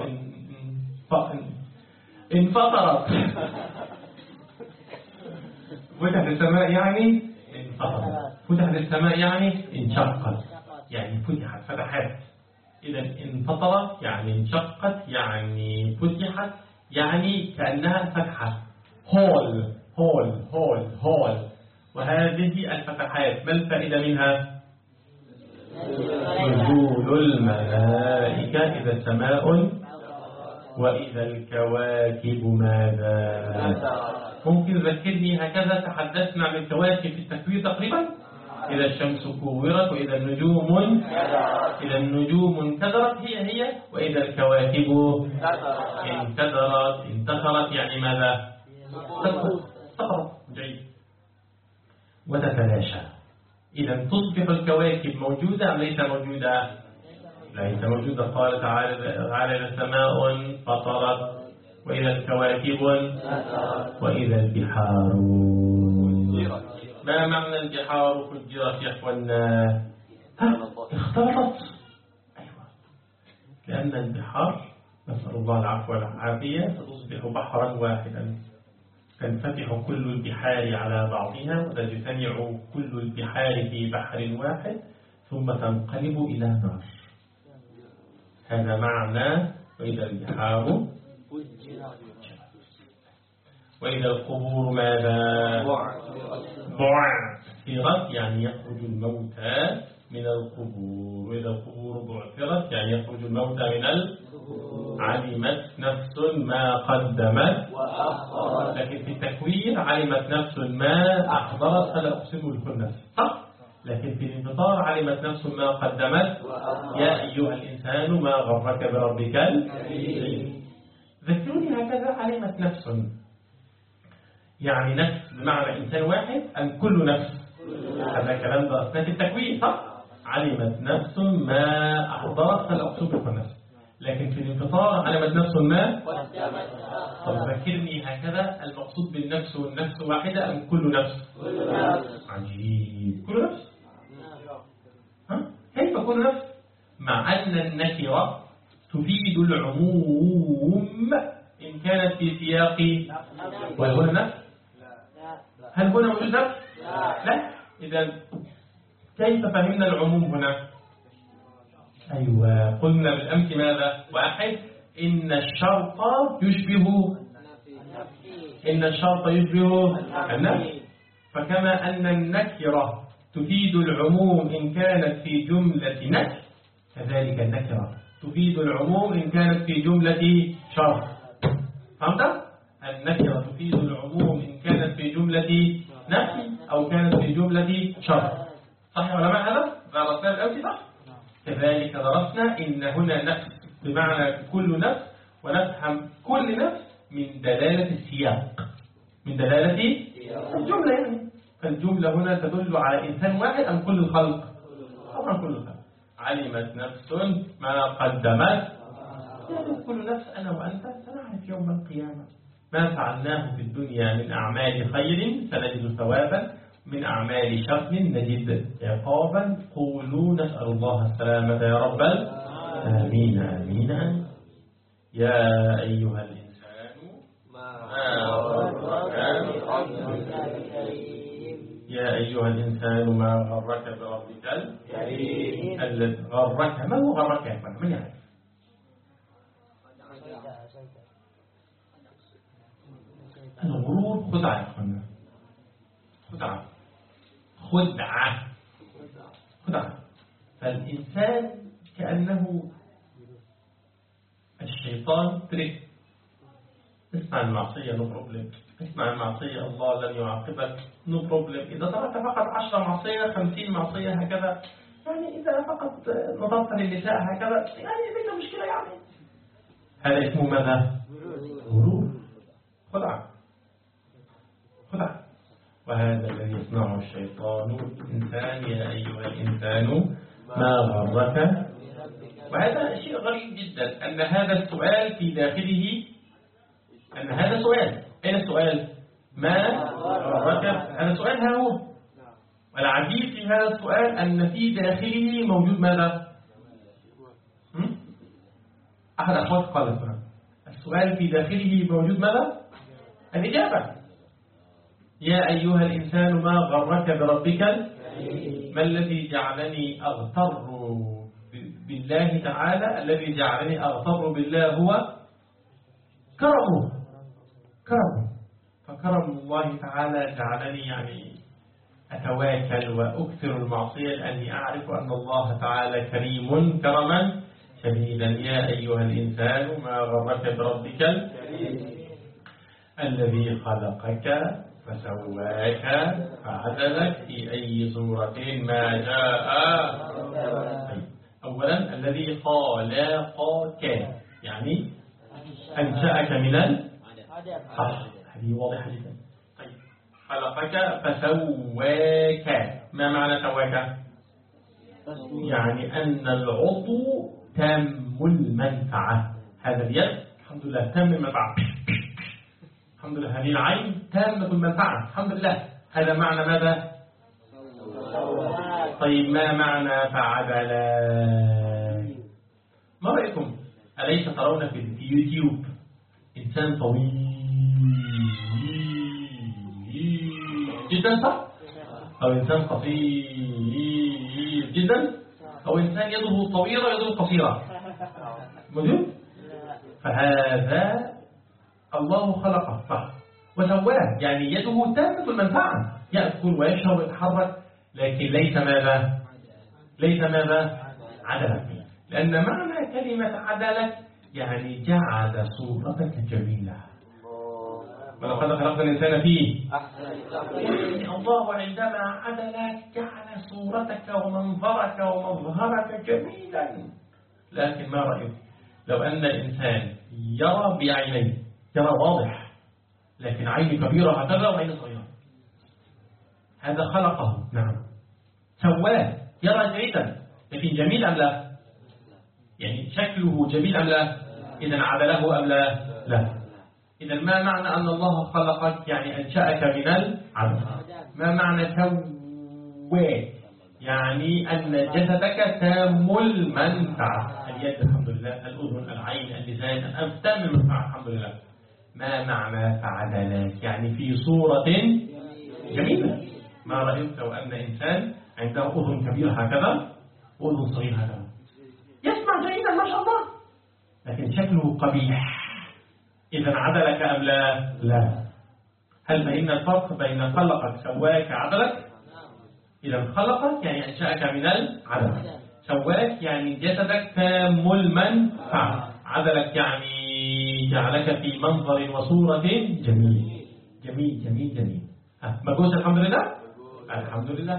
فتحت السماء يعني انفطرت. فتحت السماء يعني انشقت، يعني فتحت. إذا انفطرت يعني انشقت يعني فتحت، يعني كأنها فتحة. هول. وهذه الفتحات ما الفائدة منها؟ نزول الملائكة إذا السماء، وإذا الكواكب ماذا؟ ممكن ذكرني هكذا تحدثنا عن الكواكب في التكوير تقريبا. إذا الشمس كورت وإذا النجوم انكدرت هي وإذا الكواكب انتثرت يعني ماذا؟ سقطت. جيد. وتتلاشى. إذا تصبح الكواكب موجودة أم ليس موجودة؟ ليس موجودة. قال تعالى إذا السماء انفطرت وإذا الكواكب وإذا البحار. ما معنى البحار فجرت يا اخوانا؟ اختلطت. أيوة. لأن البحار نسأل الله العفو والعافية ستصبح بحرا واحدا، تنفتح كل البحار على بعضها وتجتمع كل البحار في بحر واحد ثم تنقلب إلى نار. هذا معنى وإذا البحار وإذا القبور ماذا؟ بعثرت يعني يخرج الموتى من القبور. وإذا القبور بعثرت يعني يخرج الموتى من القبور. علمت نفس ما قدمت وأخرت. لكن في التكوير علمت نفس ما أحضرت فلا أقسم بالخنس، صح؟ لكن في الانفطار علمت نفس ما قدمت يا أيها الإنسان ما غرك بربك الكريم. ذكروني هكذا علمت نفس، يعني نفس بمعنى إنسان واحد أم كل نفس؟ هذا كلام ده أثناء التكوين، صح؟ علمت نفس ما أحضرت فلا أقسم بالخنس. لكن في الانفطار علمت نفس ما. طب ذكرني هكذا المقصود بالنفس والنفس واحدة أم كل نفس؟ عجيب. كل نفس؟ كيف كل نفس؟ مع أن النكرة تفيد العموم إن كانت في سياق. وهل هنا نفس؟ هل هنا وجود نفس؟ لا. إذا كيف فهمنا العموم هنا؟ أيوة، قلنا بالأمس ماذا؟ واحد، إن الشرط يشبه النفي. فكما أن النكرة تفيد العموم إن كانت في جملة نفي، كذلك النكرة تفيد العموم إن كانت في جملة شرط. فهمت؟ النكرة تفيد العموم إن كانت في جملة نفي أو كانت في جملة شرط. صح ولا ما هذا؟ درسنا الأول صح؟ كذلك درسنا إن هنا نفس بمعنى كل نفس، ونفهم كل نفس من دلالة السياق، من دلالة الجملة يعني. فالجملة هنا تدل على إنسان واحد أم كل الخلق؟ طبعا كل الخلق. علمت نفس ما قدمت، يعني كل نفس أنا وأنت سنعرف يوم القيامة ما فعلناه في الدنيا من أعمال خير سنجد ثوابا، من أعمال شر نجد عقابا. قولوا نسأل الله السلامة يا رب. آمين آمين. يا أيها الإنسان ما غرك يا أيها الإنسان ما غرك بربك الكريم الذي غرك. ما هو غرك يا أخوان؟ من يعرف؟ الغرور خدعة يا أخوان، خدعة خدعة خدعة. فالإنسان كأنه الشيطان ترك. اسمع المعصية نو بروبلم، اسمع المعصية الله لن يعاقبك نو بروبلم. إذا تركت فقط 10 معصية 50 معصية هكذا، يعني إذا فقط نظرت للنساء هكذا يعني ليس مشكلة يعني. هذا اسمه ماذا؟ غرور، خدعة خدعة. وهذا الذي يصنعه الشيطان الإنسان. يا أيها الإنسان ما غرك. وهذا شيء غريب جدا أن هذا السؤال في داخله، أن هذا سؤال. أين السؤال؟ ما غرك. هذا سؤال ها هو. والعجيب في هذا السؤال أن في داخله موجود ماذا؟ أحد أخوات قال السؤال في داخله موجود ماذا؟ الإجابة. يا أيها الإنسان ما غرك بربك، ما الذي جعلني أغتر بالله تعالى؟ الذي جعلني أغتر بالله هو كرمه. فكرم الله تعالى جعلني يعني أتواكل وأكثر المعصية لأني أعرف أن الله تعالى كريم كرما شديدا. يا أيها الإنسان ما غرك بربك الذي خلقك فسواك فعدلك في أي صورة ما جاء. أولا الذي خلقك يعني أنشأك من هذه واضحة جدا. طيب خلقك فسواك، ما معنى سواك؟ يعني أن العضو تام المنفعة. هذا اليد الحمد لله تام المنفعة، الحمد لله. هذه العين تامة المنفعة الحمد لله. هذا معنى ماذا؟ طيب ما معنى فعدل؟ ما رأيكم؟ أليس ترون في يوتيوب إنسان طويل جدا صح؟ أو إنسان قصير جدا، أو إنسان يده طويلة يده قصيرة موجود؟ فهذا الله خلقه صح وسواه، يعني يده تامة المنفعة، يأكل ويشرب ويتحرك، لكن ليس ماذا؟ ليس ماذا؟ عدلك. لأن معنى كلمة عدلك يعني جعل صورتك جميلة. ولقد خلقنا الإنسان فيه يعني الله عندما عدلك جعل صورتك ومنظرك ومظهرك جميلا. لكن ما رأيك لو أن الإنسان يرى بعينيه، يرى واضح، لكن عين كبيرة هكذا وعين صغيرة؟ هذا خلقه نعم، سواه، يرى جيدا، لكن جميل أم لا؟ يعني شكله جميل أم لا؟ إذا عدله أم لا؟ لا. إذا ما معنى أن الله خلقك؟ يعني أنشأك من العدم. ما معنى سواه؟ يعني أن جسدك تام المنفعة، اليد الحمد لله، الأذن، العين، اللسان، الأنف تام المنفعة الحمد لله. ما معنى فعدلك؟ يعني في صورة جميلة. ما رأيت لو أن إنسان عنده أذن كبيرة هكذا وأذن صغيرة هكذا، يسمع جيدا ما شاء الله، لكن شكله قبيح. إذا عدلك أم لا؟ لا. هل فهمنا الفرق بين خلقك سواك عدلك؟ إذا خلقك يعني أنشأك من العدم، سواك يعني جسدك تام المنفعة، عدلك يعني جعلك في منظر وصورة جميل جميل جميل جميل. مجوز الحمد لله. الحمد لله.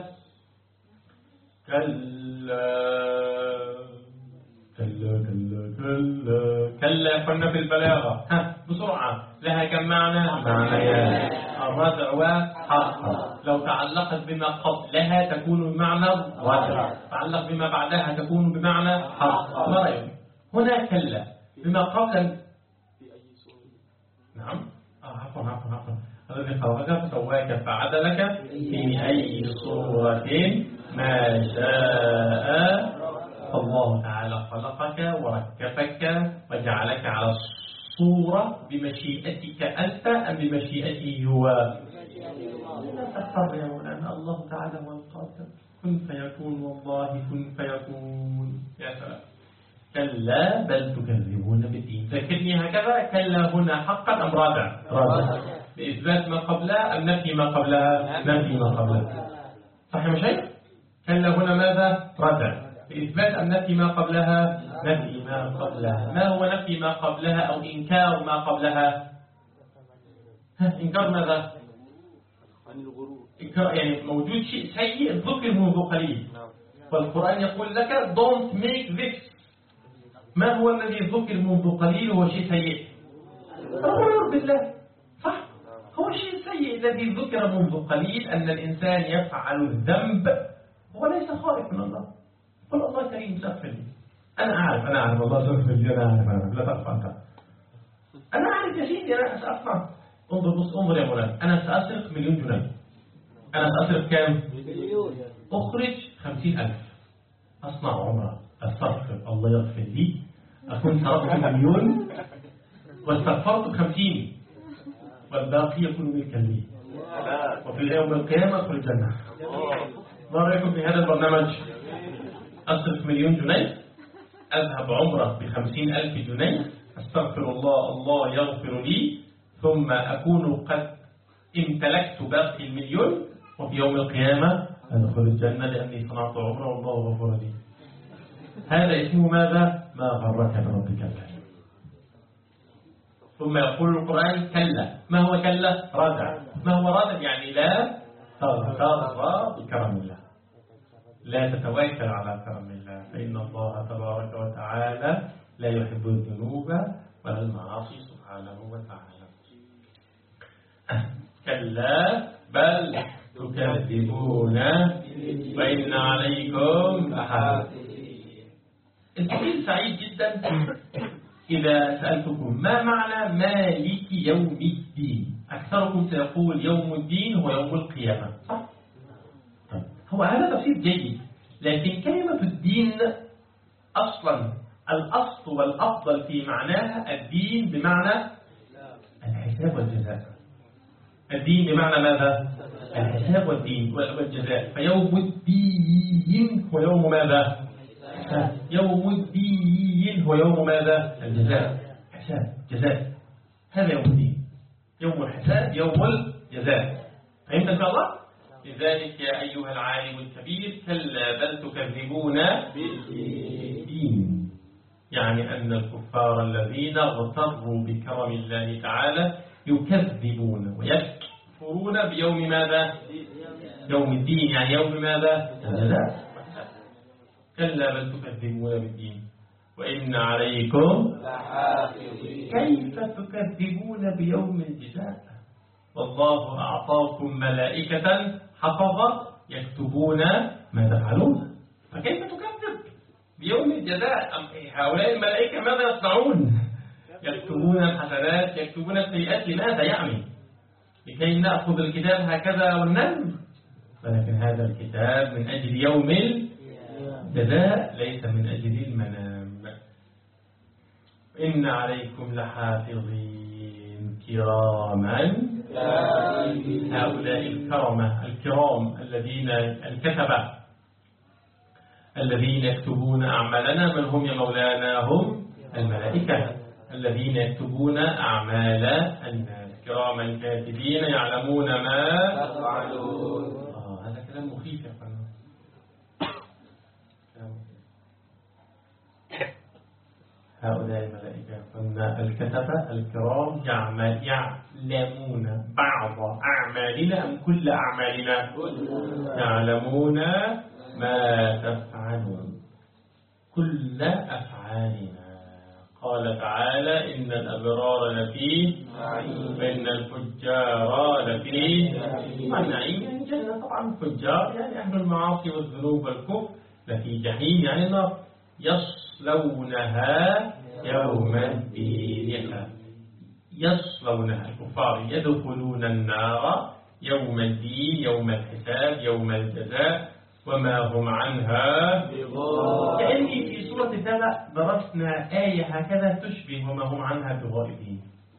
كلا كنا في البلاغة. بسرعة، لها كم معنى؟ معنيان، الردع وحق. لو تعلقت بما قبلها تكون بمعنى ردع، تعلق بما بعدها تكون بمعنى حق. ما رأيك؟ هنا كلا بما قبل. نعم. عفوا الذي خلقك فسواك فعدلك في أي صورة ما شاء. الله تعالى خلقك وركبك وجعلك على الصورة بمشيئتك أنت أم بمشيئته هو؟ لا تخر يا مولانا، الله تعالى هو القادر. كن فيكون، والله كن فيكون. يا سلام. كلا بل تكذبون بالدين. ذكرني هكذا. كلا هنا حقا أم رادع؟ رادع بإثبات ما قبلها أم نفي ما قبلها؟ نفي ما قبلها. صحيح يا شيخ؟ كلا هنا ماذا؟ رادع بإثبات أم نفي ما قبلها؟ نفي ما قبلها. ما هو نفي ما قبلها أو إنكار ما قبلها؟ إنكار ماذا؟ إنكار يعني موجود شيء سيء ذكر منذ قليل، والقرآن يقول لك don't make this. ما هو الذي ذكر منذ قليل هو شيء سيء؟ الغرور بالله. صح؟ هو شيء سيء الذي ذكر منذ قليل، أن الإنسان يفعل الذنب هو ليس خائف من الله. قل الله كريم سأغفر لي. أنا أعرف الله سأغفر لي. أنا أعرف لا تخفى أنت. أنا أعرف يا سيدي، أنا سأصنع. انظر يا مولانا، أنا سأسرق 1,000,000 جنيه. أنا سأسرق كام؟ أخرج 50,000. أصنع عمرة، أستغفر الله يغفر لي، أكون سرقت 1,000,000 واستغفرت 50 والباقي يكون ملكا لي، وفي يوم القيامة أدخل الجنة. ما رأيكم في هذا البرنامج؟ أصرف 1,000,000 جنيه، أذهب عمرة ب50,000 جنيه، أستغفر الله، الله يغفر لي، ثم أكون قد امتلكت باقي 1,000,000، وفي يوم القيامة أدخل الجنة لأني صنعت عمرة والله غفر لي. هذا اسمه ماذا؟ ما غرك بربك الكريم. ثم يقول القرآن كلا. ما هو كلا؟ ردع. ما هو ردع؟ يعني لا تغتر بكرم الله، لا تتوكل على كرم الله، فإن الله تبارك وتعالى لا يحب الذنوب ولا المعاصي سبحانه وتعالى. كلا بل تكذبون وإن عليكم لحافظين. السؤال سعيد جدا إذا سألتكم ما معنى مالك يوم الدين. أكثركم سيقول يوم الدين هو يوم القيامة، صح؟ هو هذا تفسير جيد، لكن كلمة الدين أصلا الأصل والأفضل في معناها الدين بمعنى الحساب والجزاء. الدين بمعنى ماذا؟ الحساب والدين والجزاء. فيوم الدين هو يوم ماذا؟ يوم الدين هو يوم ماذا؟ الجزاء. حساب جزاء، هذا يوم الدين، يوم الحساب يوم الجزاء. فهمت إن شاء الله؟ لذلك يا أيها العالم الكبير كلا بل تكذبون بالدين، يعني أن الكفار الذين اغتروا بكرم الله تعالى يكذبون ويكفرون بيوم ماذا؟ يوم الدين، يعني يوم ماذا؟ الجزاء. كلا بل تكذبون بالدين وإن عليكم لحافظين. كيف تكذبون بيوم الجزاء والله أعطاكم ملائكة حفظة يكتبون ما تفعلون، فكيف تكذب بيوم الجزاء؟ هؤلاء الملائكة ماذا يصنعون؟ يكتبون الحسنات يكتبون السيئات. لماذا يعني؟ لكي نأخذ الكتاب هكذا وننام؟ ولكن هذا الكتاب من أجل يوم الجزاء ليس من أجل المنام. إن عليكم لحافظين كراما. هؤلاء الكرمة الكرام الذين الكتبة الذين يكتبون أعمالنا، من هم يا مولانا؟ هم الملائكة الذين يكتبون أعمال الناس كراما كاتبين يعلمون ما تفعلون. هذا كلام مخيف يا فندم. هؤلاء الملائكة قلنا الكتبة الكرام يعلمون بعض أعمالنا أم كل أعمالنا؟ يعلمون ما تفعلون كل أفعالنا. قال تعالى إن الأبرار لفي وإن الفجار لفي النعيم. يعني الجنة طبعا الفجار يعني أهل المعاصي والذنوب والكفر لفي جحيم يعني نار يصلونها يوم الدين. يصلونها الكفار يدخلون النار يوم الدين يوم الحساب يوم الجزاء وما هم عنها بغائبين. يعني في سورة السبع درسنا آية هكذا تشبه وما هم عنها بغائبين.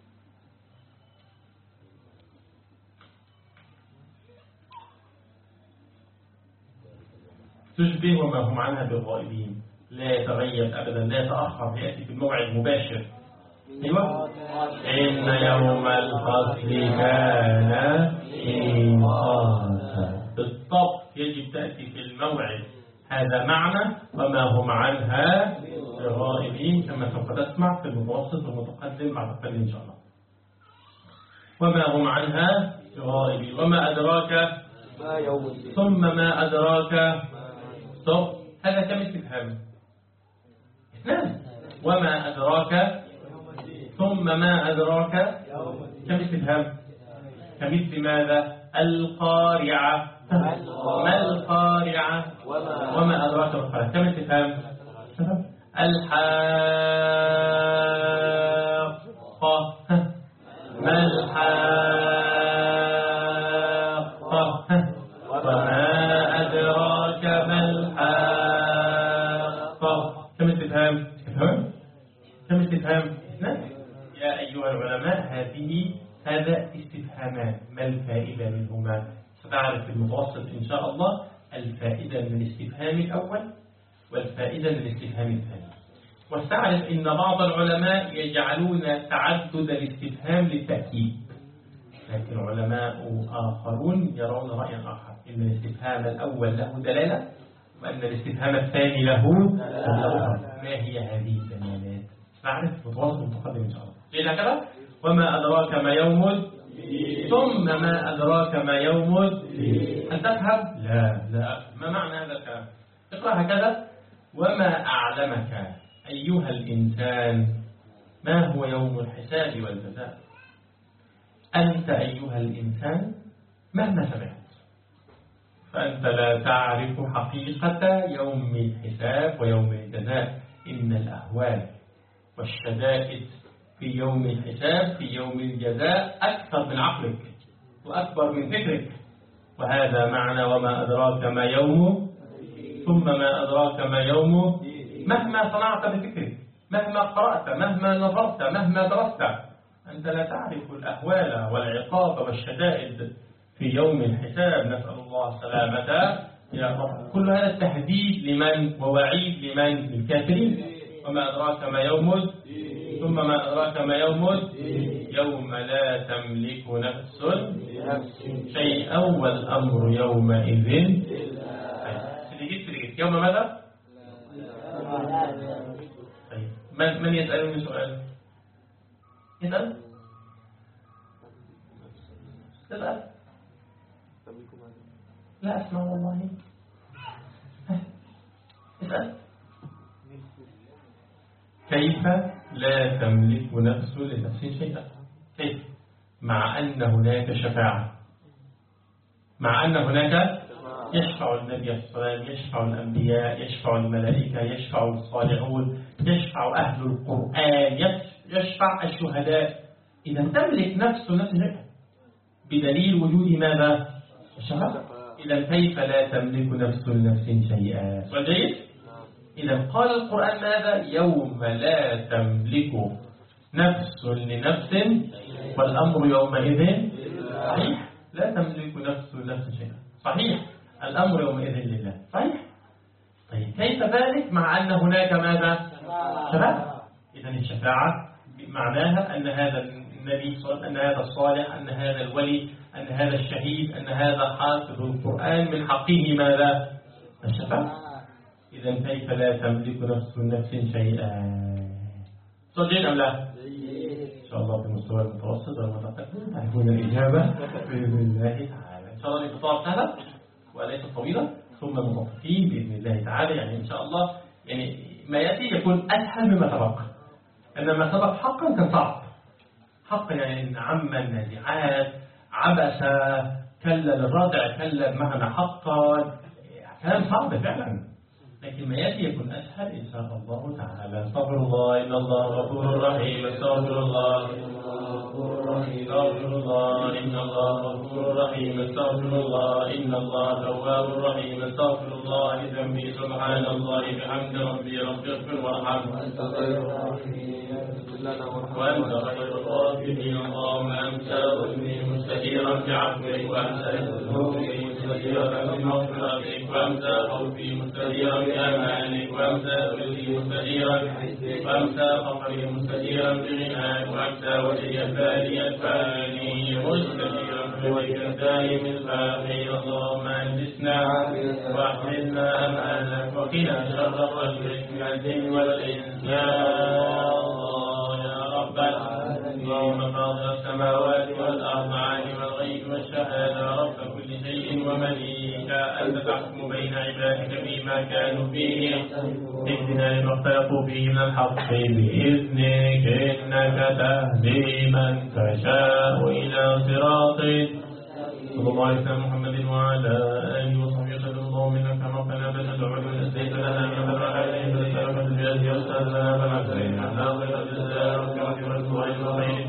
تشبه وما هم عنها بغائبين لا يتغير أبدا لا يتأخر يأتي في الموعد مباشر. أيوة إن يوم الفصل كان ميقاتا بالضبط يجب تأتي في الموعد. هذا معنى وما هم عنها بغائبين كما سوف تسمع في المتوسط والمتقدم بعد قليل إن شاء الله. وما هم عنها بغائبين. وما أدراك ثم ما أدراك طب هذا كم استفهام؟ اثنان. وما أدراك ثم ما أدراك كم استفهام؟ كمثل ماذا؟ القارعة. ما القارعة؟ وما أدراك ما القارعة كم استفهام؟ الحاقة. ما الحاقة؟ وما أدراك ما الحاقة كم استفهام؟ كم استفهام؟ يا أيها العلماء هذا استفهامان ما الفائدة منهما؟ ستعرف في المتوسط إن شاء الله الفائدة من الاستفهام الأول والفائدة من الاستفهام الثاني. واستعرف إن بعض العلماء يجعلون تعدد الاستفهام للتأكيد لكن علماء آخرون يرون رأيا آخر إن الاستفهام الأول له دلالة وأن الاستفهام الثاني له دلالة. ما هي هذه الدلالات؟ نعرف متواصل متقدم إن شاء الله. إلى كده وما أدراك ما يوم ثم ما أدراك ما يوم أن تفهم؟ لا ما معنى هذا الكلام؟ اقرأ هكذا وما أعلمك أيها الإنسان ما هو يوم الحساب والجزاء. أنت أيها الإنسان مهما سمعت فأنت لا تعرف حقيقة يوم الحساب ويوم الجزاء. إن الأهوال والشدائد في يوم الحساب في يوم الجزاء أكثر من عقلك وأكبر من فكرك. وهذا معنى وما أدراك ما يوم ثم ما أدراك ما يوم. مهما صنعت بفكرك مهما قرأت مهما نظرت مهما درست أنت لا تعرف الأهوال والعقاب والشدائد في يوم الحساب. نسأل الله السلامة يا رب. كل هذا تهديد لمن ووعيد لمن؟ للكافرين. وما أدراك ما يوم ثم ما أدراك ما يوم يوم لا تملك نفس شيئا والأمر يومئذ. سليجيت يوم ماذا؟ طيب من يسألني سؤال؟ يسأل؟ تسأل؟ لا أسمع والله. اسأل. كيف لا تملك نفس لنفس شيئا؟ كيف؟ مع أن هناك شفاعة مع أن هناك يشفع النبي صلى الله عليه وسلم يشفع الأنبياء يشفع الملائكة يشفع الصالحون يشفع أهل القرآن يشفع الشهداء. إذا تملك نفس شيئا بدليل وجود ماذا؟ الشفاعة. إذا كيف لا تملك نفس لنفس شيئا؟ جيد؟ إذا قال القرآن ماذا؟ يوم لا تملك نفس لنفس والأمر يومئذ. صحيح لا تملك نفس لنفس شيئا صحيح الأمر يومئذ لله صحيح. طيب كيف ذلك مع أن هناك ماذا؟ شفاعة. إذا الشفاعة معناها أن هذا النبي أن هذا الصالح أن هذا الولي أن هذا الشهيد أن هذا حافظ القرآن من حقه ماذا؟ الشفاعة. إذا كيف لا تملك نفس شيئا؟ صوت جيد أم لا؟ إن شاء الله في المستوى المتوسط والمتقدم تعرفون الإجابة بإذن الله تعالى. إن شاء الله الخطوات سهلة وليست طويلة، ثم المطففين بإذن الله تعالى. يعني إن شاء الله يعني ما يأتي يكون أسهل مما سبق، أن ما سبق حقا كان صعب حقا، يعني عم النازعات، عبس، كلا الرادع، كلا بمعنى حقا، كلام صعب فعلا، لكن ما يأتي يكون أسهل إن شاء الله تعالى. استغفر الله إن الله غفور رحيم. استغفر الله استغفر الله إن الله غفور رحيم. استغفر الله إن الله تواب رحيم. استغفر الله لذنبي سبحان الله بحمد ربي رب اغفر وارحم وأنت خير الراحمين. اللهم أنت أذني مستجيرا بعفوك، وأنت ذنوبي مستجيرا بمغفرتك، وأنت خوفي مستجيرا بأمانك، وأنت ذلي مستجيرا بعزك، وأنت فقري مستجيرا بغناك، وأنت ولي البالي الفاني مستجيرا بوجهك الدائم الباقي. اللهم أنجسنا واحملنا أمانك، وقنا شر الخلق من الجن والإنس يا الله يا رب العالمين. اللهم فاطر السماوات والأرض عالم الغيب والشهادة رب كل شيء ومليكا، أنت تحكم بين عبادك فيما كانوا فيه اهدنا لما اختلفوا فيه من الحق بإذنك، إنك تهدي من تشاء إلى صراط. صلى الله عليه وسلم محمد وعلى آله وصحبه وسلم. اللهم إنك ربنا بندعو ونستيت لنا من الرحمن فلسلك الجزاء والسلام والعسلين على غير الجزاء والكرة والخير.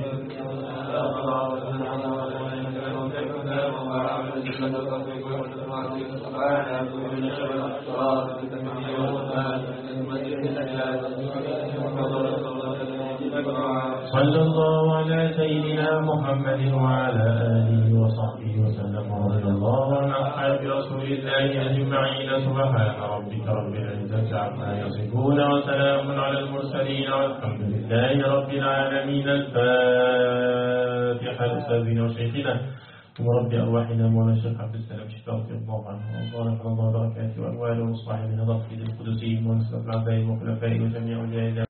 صلى الله على سيدنا محمد وعلى آله وصحبه وسلم. رضي الله عن أصحاب رسول الله أجمعين. سبحان ربك رب العزة عما يصفون وسلام على المرسلين والحمد لله رب العالمين. الفاتحة لأستاذنا وشيخنا ورب أرواحنا مولانا الشيخ عبد السلام شفاء رضي الله عنه وبارك الله وبركاته وأنواله وصحبه نظر في القدسين ونسأل العباد وخلفائه وجميع أولياء الله.